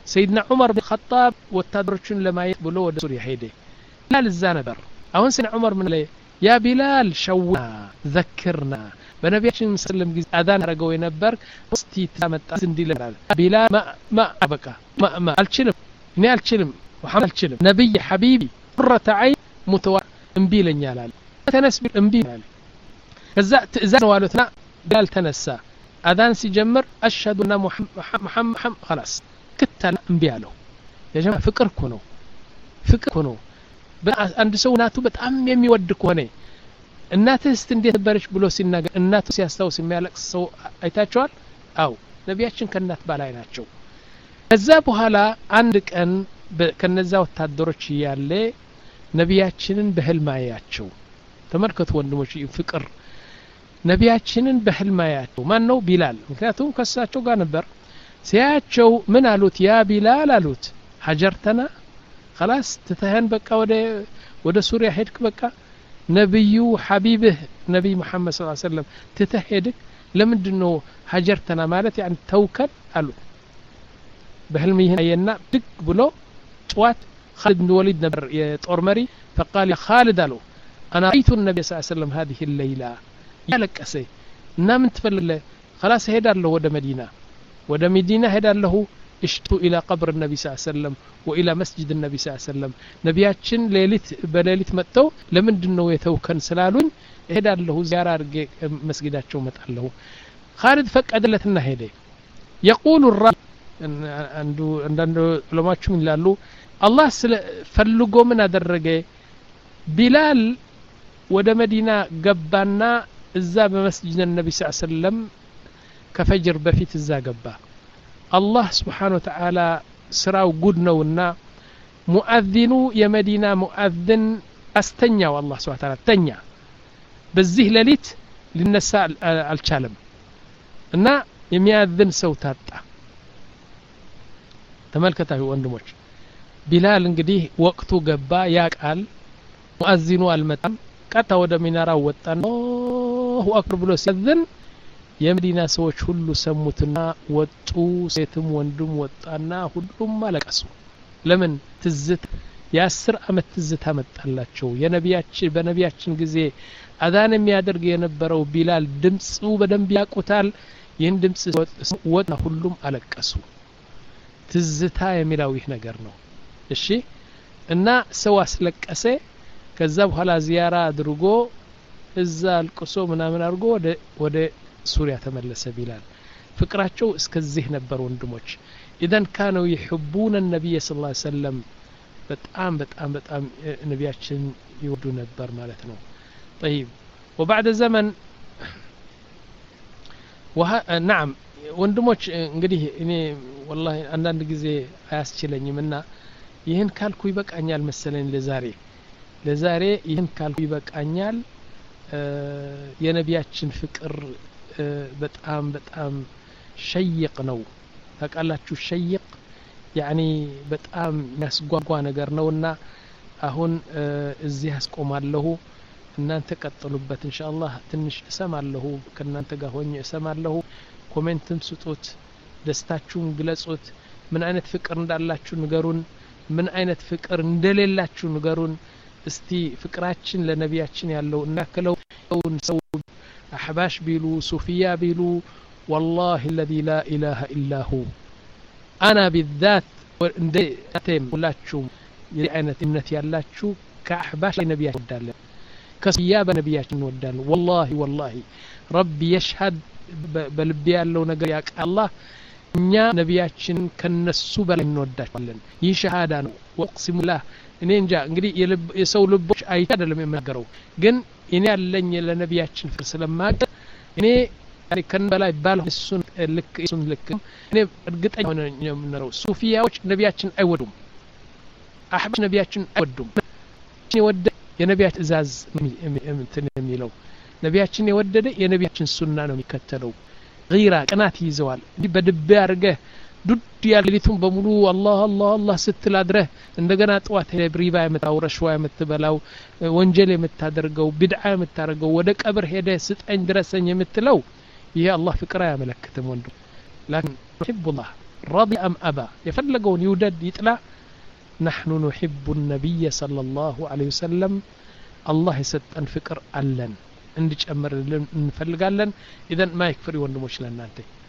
سيدنا عمر بن الخطاب ወታደሮቹን ለማየት ብሎ ወደ ሱሪያ ሄደ ቢላል እዛ ነበር አሁን ሰይድና ዑመር ምን ላይ ያ ቢላል ሸውና ዘክርና በነቢያችን ሰለም ጊዜ አዳን አረገው የነበር እስቲ ታመጣ እንዲለናል ቢላል ማ ማ አበቃ ማ ማ አልችልም እኔ አልችልም መሐመድ አልችልም ነብይ ሐቢቢ ቁረተ ዐይን ሙተዋ እምቢ ይለኛል አለ ተነስ እምቢ አለ ከዛ ትእዛዝ ነው አሉትና ቢላል ተነሳ አዳን ሲጀምር አሽሀዱ አነ ሙሐመድ خلاص ከተና እምቢ አለው የጀማ ፍቅር እኮ ነው ፍቅር እኮ ነው አንድ ሰው እናቱ በጣም የሚወድ ከሆነ እናትህ እንዴት ነበረች ብሎ ሲናገር እናቱ ሲያስታውስ የሚያለቅስ ሰው አይታቸዋል አው ነቢያችን ከእናት በላይ ናቸው ከዛ በኋላ አንድ ቀን ከነዛ ወታደሮች ያለ ነቢያችንን በህልም አያቸው ተመልከቱ ወንድሞች ፍቅር ነቢያችንን በህልም አያቸው ማን ነው ቢላል ምክንያቱም ከሳቸው ጋር ነበር ሲያቸው ምን አሉት ያ ቢላል አሉት ሀጀርተና خلاص تتهن بقى ወደ ወደ ሱሪያ ሄድክ በቃ ነብዩ ሐቢብህ ነብይ መሐመድ ሰለላሁ ዐለይሂ ወሰለም ተተሄድክ ለምንድነው ሀጀርተና ማለት يعني ተውከል አሉት በህልም ይሄና ድግ ብሎ ጧት خالد بن وليد ነበር የጦር መሪ فقال يا خالد አለው انا رايت النبي صلى الله عليه وسلم هذه الليله ያለቀሰ እና ምን ትፈልለ خلاص ሄዳለሁ ወደ መዲና ወደ መዲና ሄዳለሁ اشتو الى قبر النبي صلى الله عليه وسلم والى مسجد النبي صلى الله عليه وسلم ነቢያችን ሌሊት በሌሊት መጥተው ለምንድነው የተውከን ስላሉኝ ሄዳለሁ ዚያራ አርጌ መስጊዳቸው መጣለሁ خالد ፈቀደለትና ሄደ يقول الرب አንዱ አንዳንዱ ዑለማዎችም ይላሉ አላህ ፈልጎ ምን አደረገ ቢላል ወደ መዲና ገባና እዛ በመስጂድ النبي صلى الله عليه وسلم ከፈጅር በፊት እዛ ገባ الله سبحانه وتعالى سراو ጉድ ነውና ሙአዚኑ የመዲና ሙአዚን አስተኛው الله سبحانه وتعالى ተኛ በዚህ ሌሊት ሊነሳ አልቻለም እና የሚያዝን ሰው ታጣ ተመልከታችሁ ወንድሞች ቢላል እንግዲህ ወቅቱ ገባ ያቃል ሙአዚኑ አልመጣም ቀጣ ወደ ሚናራው ወጣና አላሁ አክበር ብሎ ሲያዝን የመዲና ሰዎች ሁሉ ሰሙትና ወጡ ሴትም ወንድም ወጣና ሁሉም አለቀሱ ለምን ትዝት የአስር አመት ትዝታ መጣላቸው የነቢያችን በነቢያችን ጊዜ አዳን የሚያደርግ የነበረው ቢላል ድምጹ በደንብ ያቁታል ይህን ድምጽ ወጣ ሁሉም አለቀሱ ትዝታ የሚለው ይህ ነገር ነው እሺ እና ሰው አስለቀሰ ከዛ በኋላ ዚያራ አድርጎ እዛ አልቅሶ ምናምን አድርጎ ወደ ወደ ሱሪያ ተመለሰ ቢላል ፍቅራቸው እስከዚህ ነበር ወንድሞች اذا كانوا يحبون النبي صلى الله عليه وسلم በጣም በጣም በጣም ነቢያችን ይወዱ ነበር ማለት ነው طيب وبعد زمن وه... نعم ወንድሞች እንግዲህ እኔ والله አንዳንድ ጊዜ አያስችለኝምና ይሄን ካልኩ ይበቃኛል መሰለኝ ለዛሬ ለዛሬ ይሄን ካልኩ ይበቃኛል የነቢያችን ፍቅር በጣም በጣም ሸይቅ ነው ታውቃላችሁ ሸይቅ يعني በጣም ያስጓጓ ነገር ነውና አሁን እዚህ አስቆማለሁ እናንተ ቀጥሉበት ኢንሻአላህ ትንሽ እሰማለሁ ከናንተ ጋር ሆኜ እሰማለሁ ኮሜንትም ስጡት ደስታችሁን ግለጹት ምን አይነት ፍቅር እንዳላችሁ ንገሩን ምን አይነት ፍቅር እንደሌላችሁ ንገሩን እስቲ ፍቅራችን ለነቢያችን ያለው እናከለው ሰው አህባሽ ቢሉ ሱፊያ ቢሉ والله الذي لا اله الا هو انا بالذات እንደ አተም ሁላችሁም የአይነት እምነት ያላችሁ ከአህባሽ ነቢያችን ወዳለን ከሱፊያ በነቢያችን ወዳለን والله والله ربي يشهد በልቤ ያለው ነገር ያውቃል እኛ ነቢያችን ከነሱ በላይ እንወዳቸዋለን ይህ ሸሃዳ ነው ወቅሲሙ ላህ እኔ እንጃ እንግዲህ የሰው ልቦች አይታ አይደለም የሚናገረው ግን እኔ ያለኝ ለነቢያችን ፍቅር ስለማቅ እኔ ያኔ ከን በላይ ባል እሱን ልክ እሱን ልክ እኔ እርግጠኛ ነኝ ሱፊያዎች ነቢያችን አይወዱም አህባሽ ነቢያችን አይወዱም የወደ የነቢያት ትእዛዝ እንትን የሚለው ነቢያችን የወደደ የነቢያችን ሱና ነው የሚከተለው غيرة قنات ይዘዋል እንዲህ በድብ ያርገ ዱድ ያለሊቱን በሙሉ አላህ አላህ አላህ ስትል አድረህ እንደገና ጧት ሪባ የምታውረሽዋ የምትበላው ወንጀል የምታደርገው ቢድዓ የምታደርገው ወደ ቀብር ሄደ ስጠኝ ድረሰኝ የምትለው ይሄ አላህ ፍቅር ያመለክተም ወንዱ لكن يحب الله رضي أم أبى يفلقون يودد يطلع نحن نحب النبي صلى الله عليه وسلم الله يسطن فكر ألن እንድጨምርልን እንፈልጋለን إذن ما يكفر ወንድሞች ለእናንተ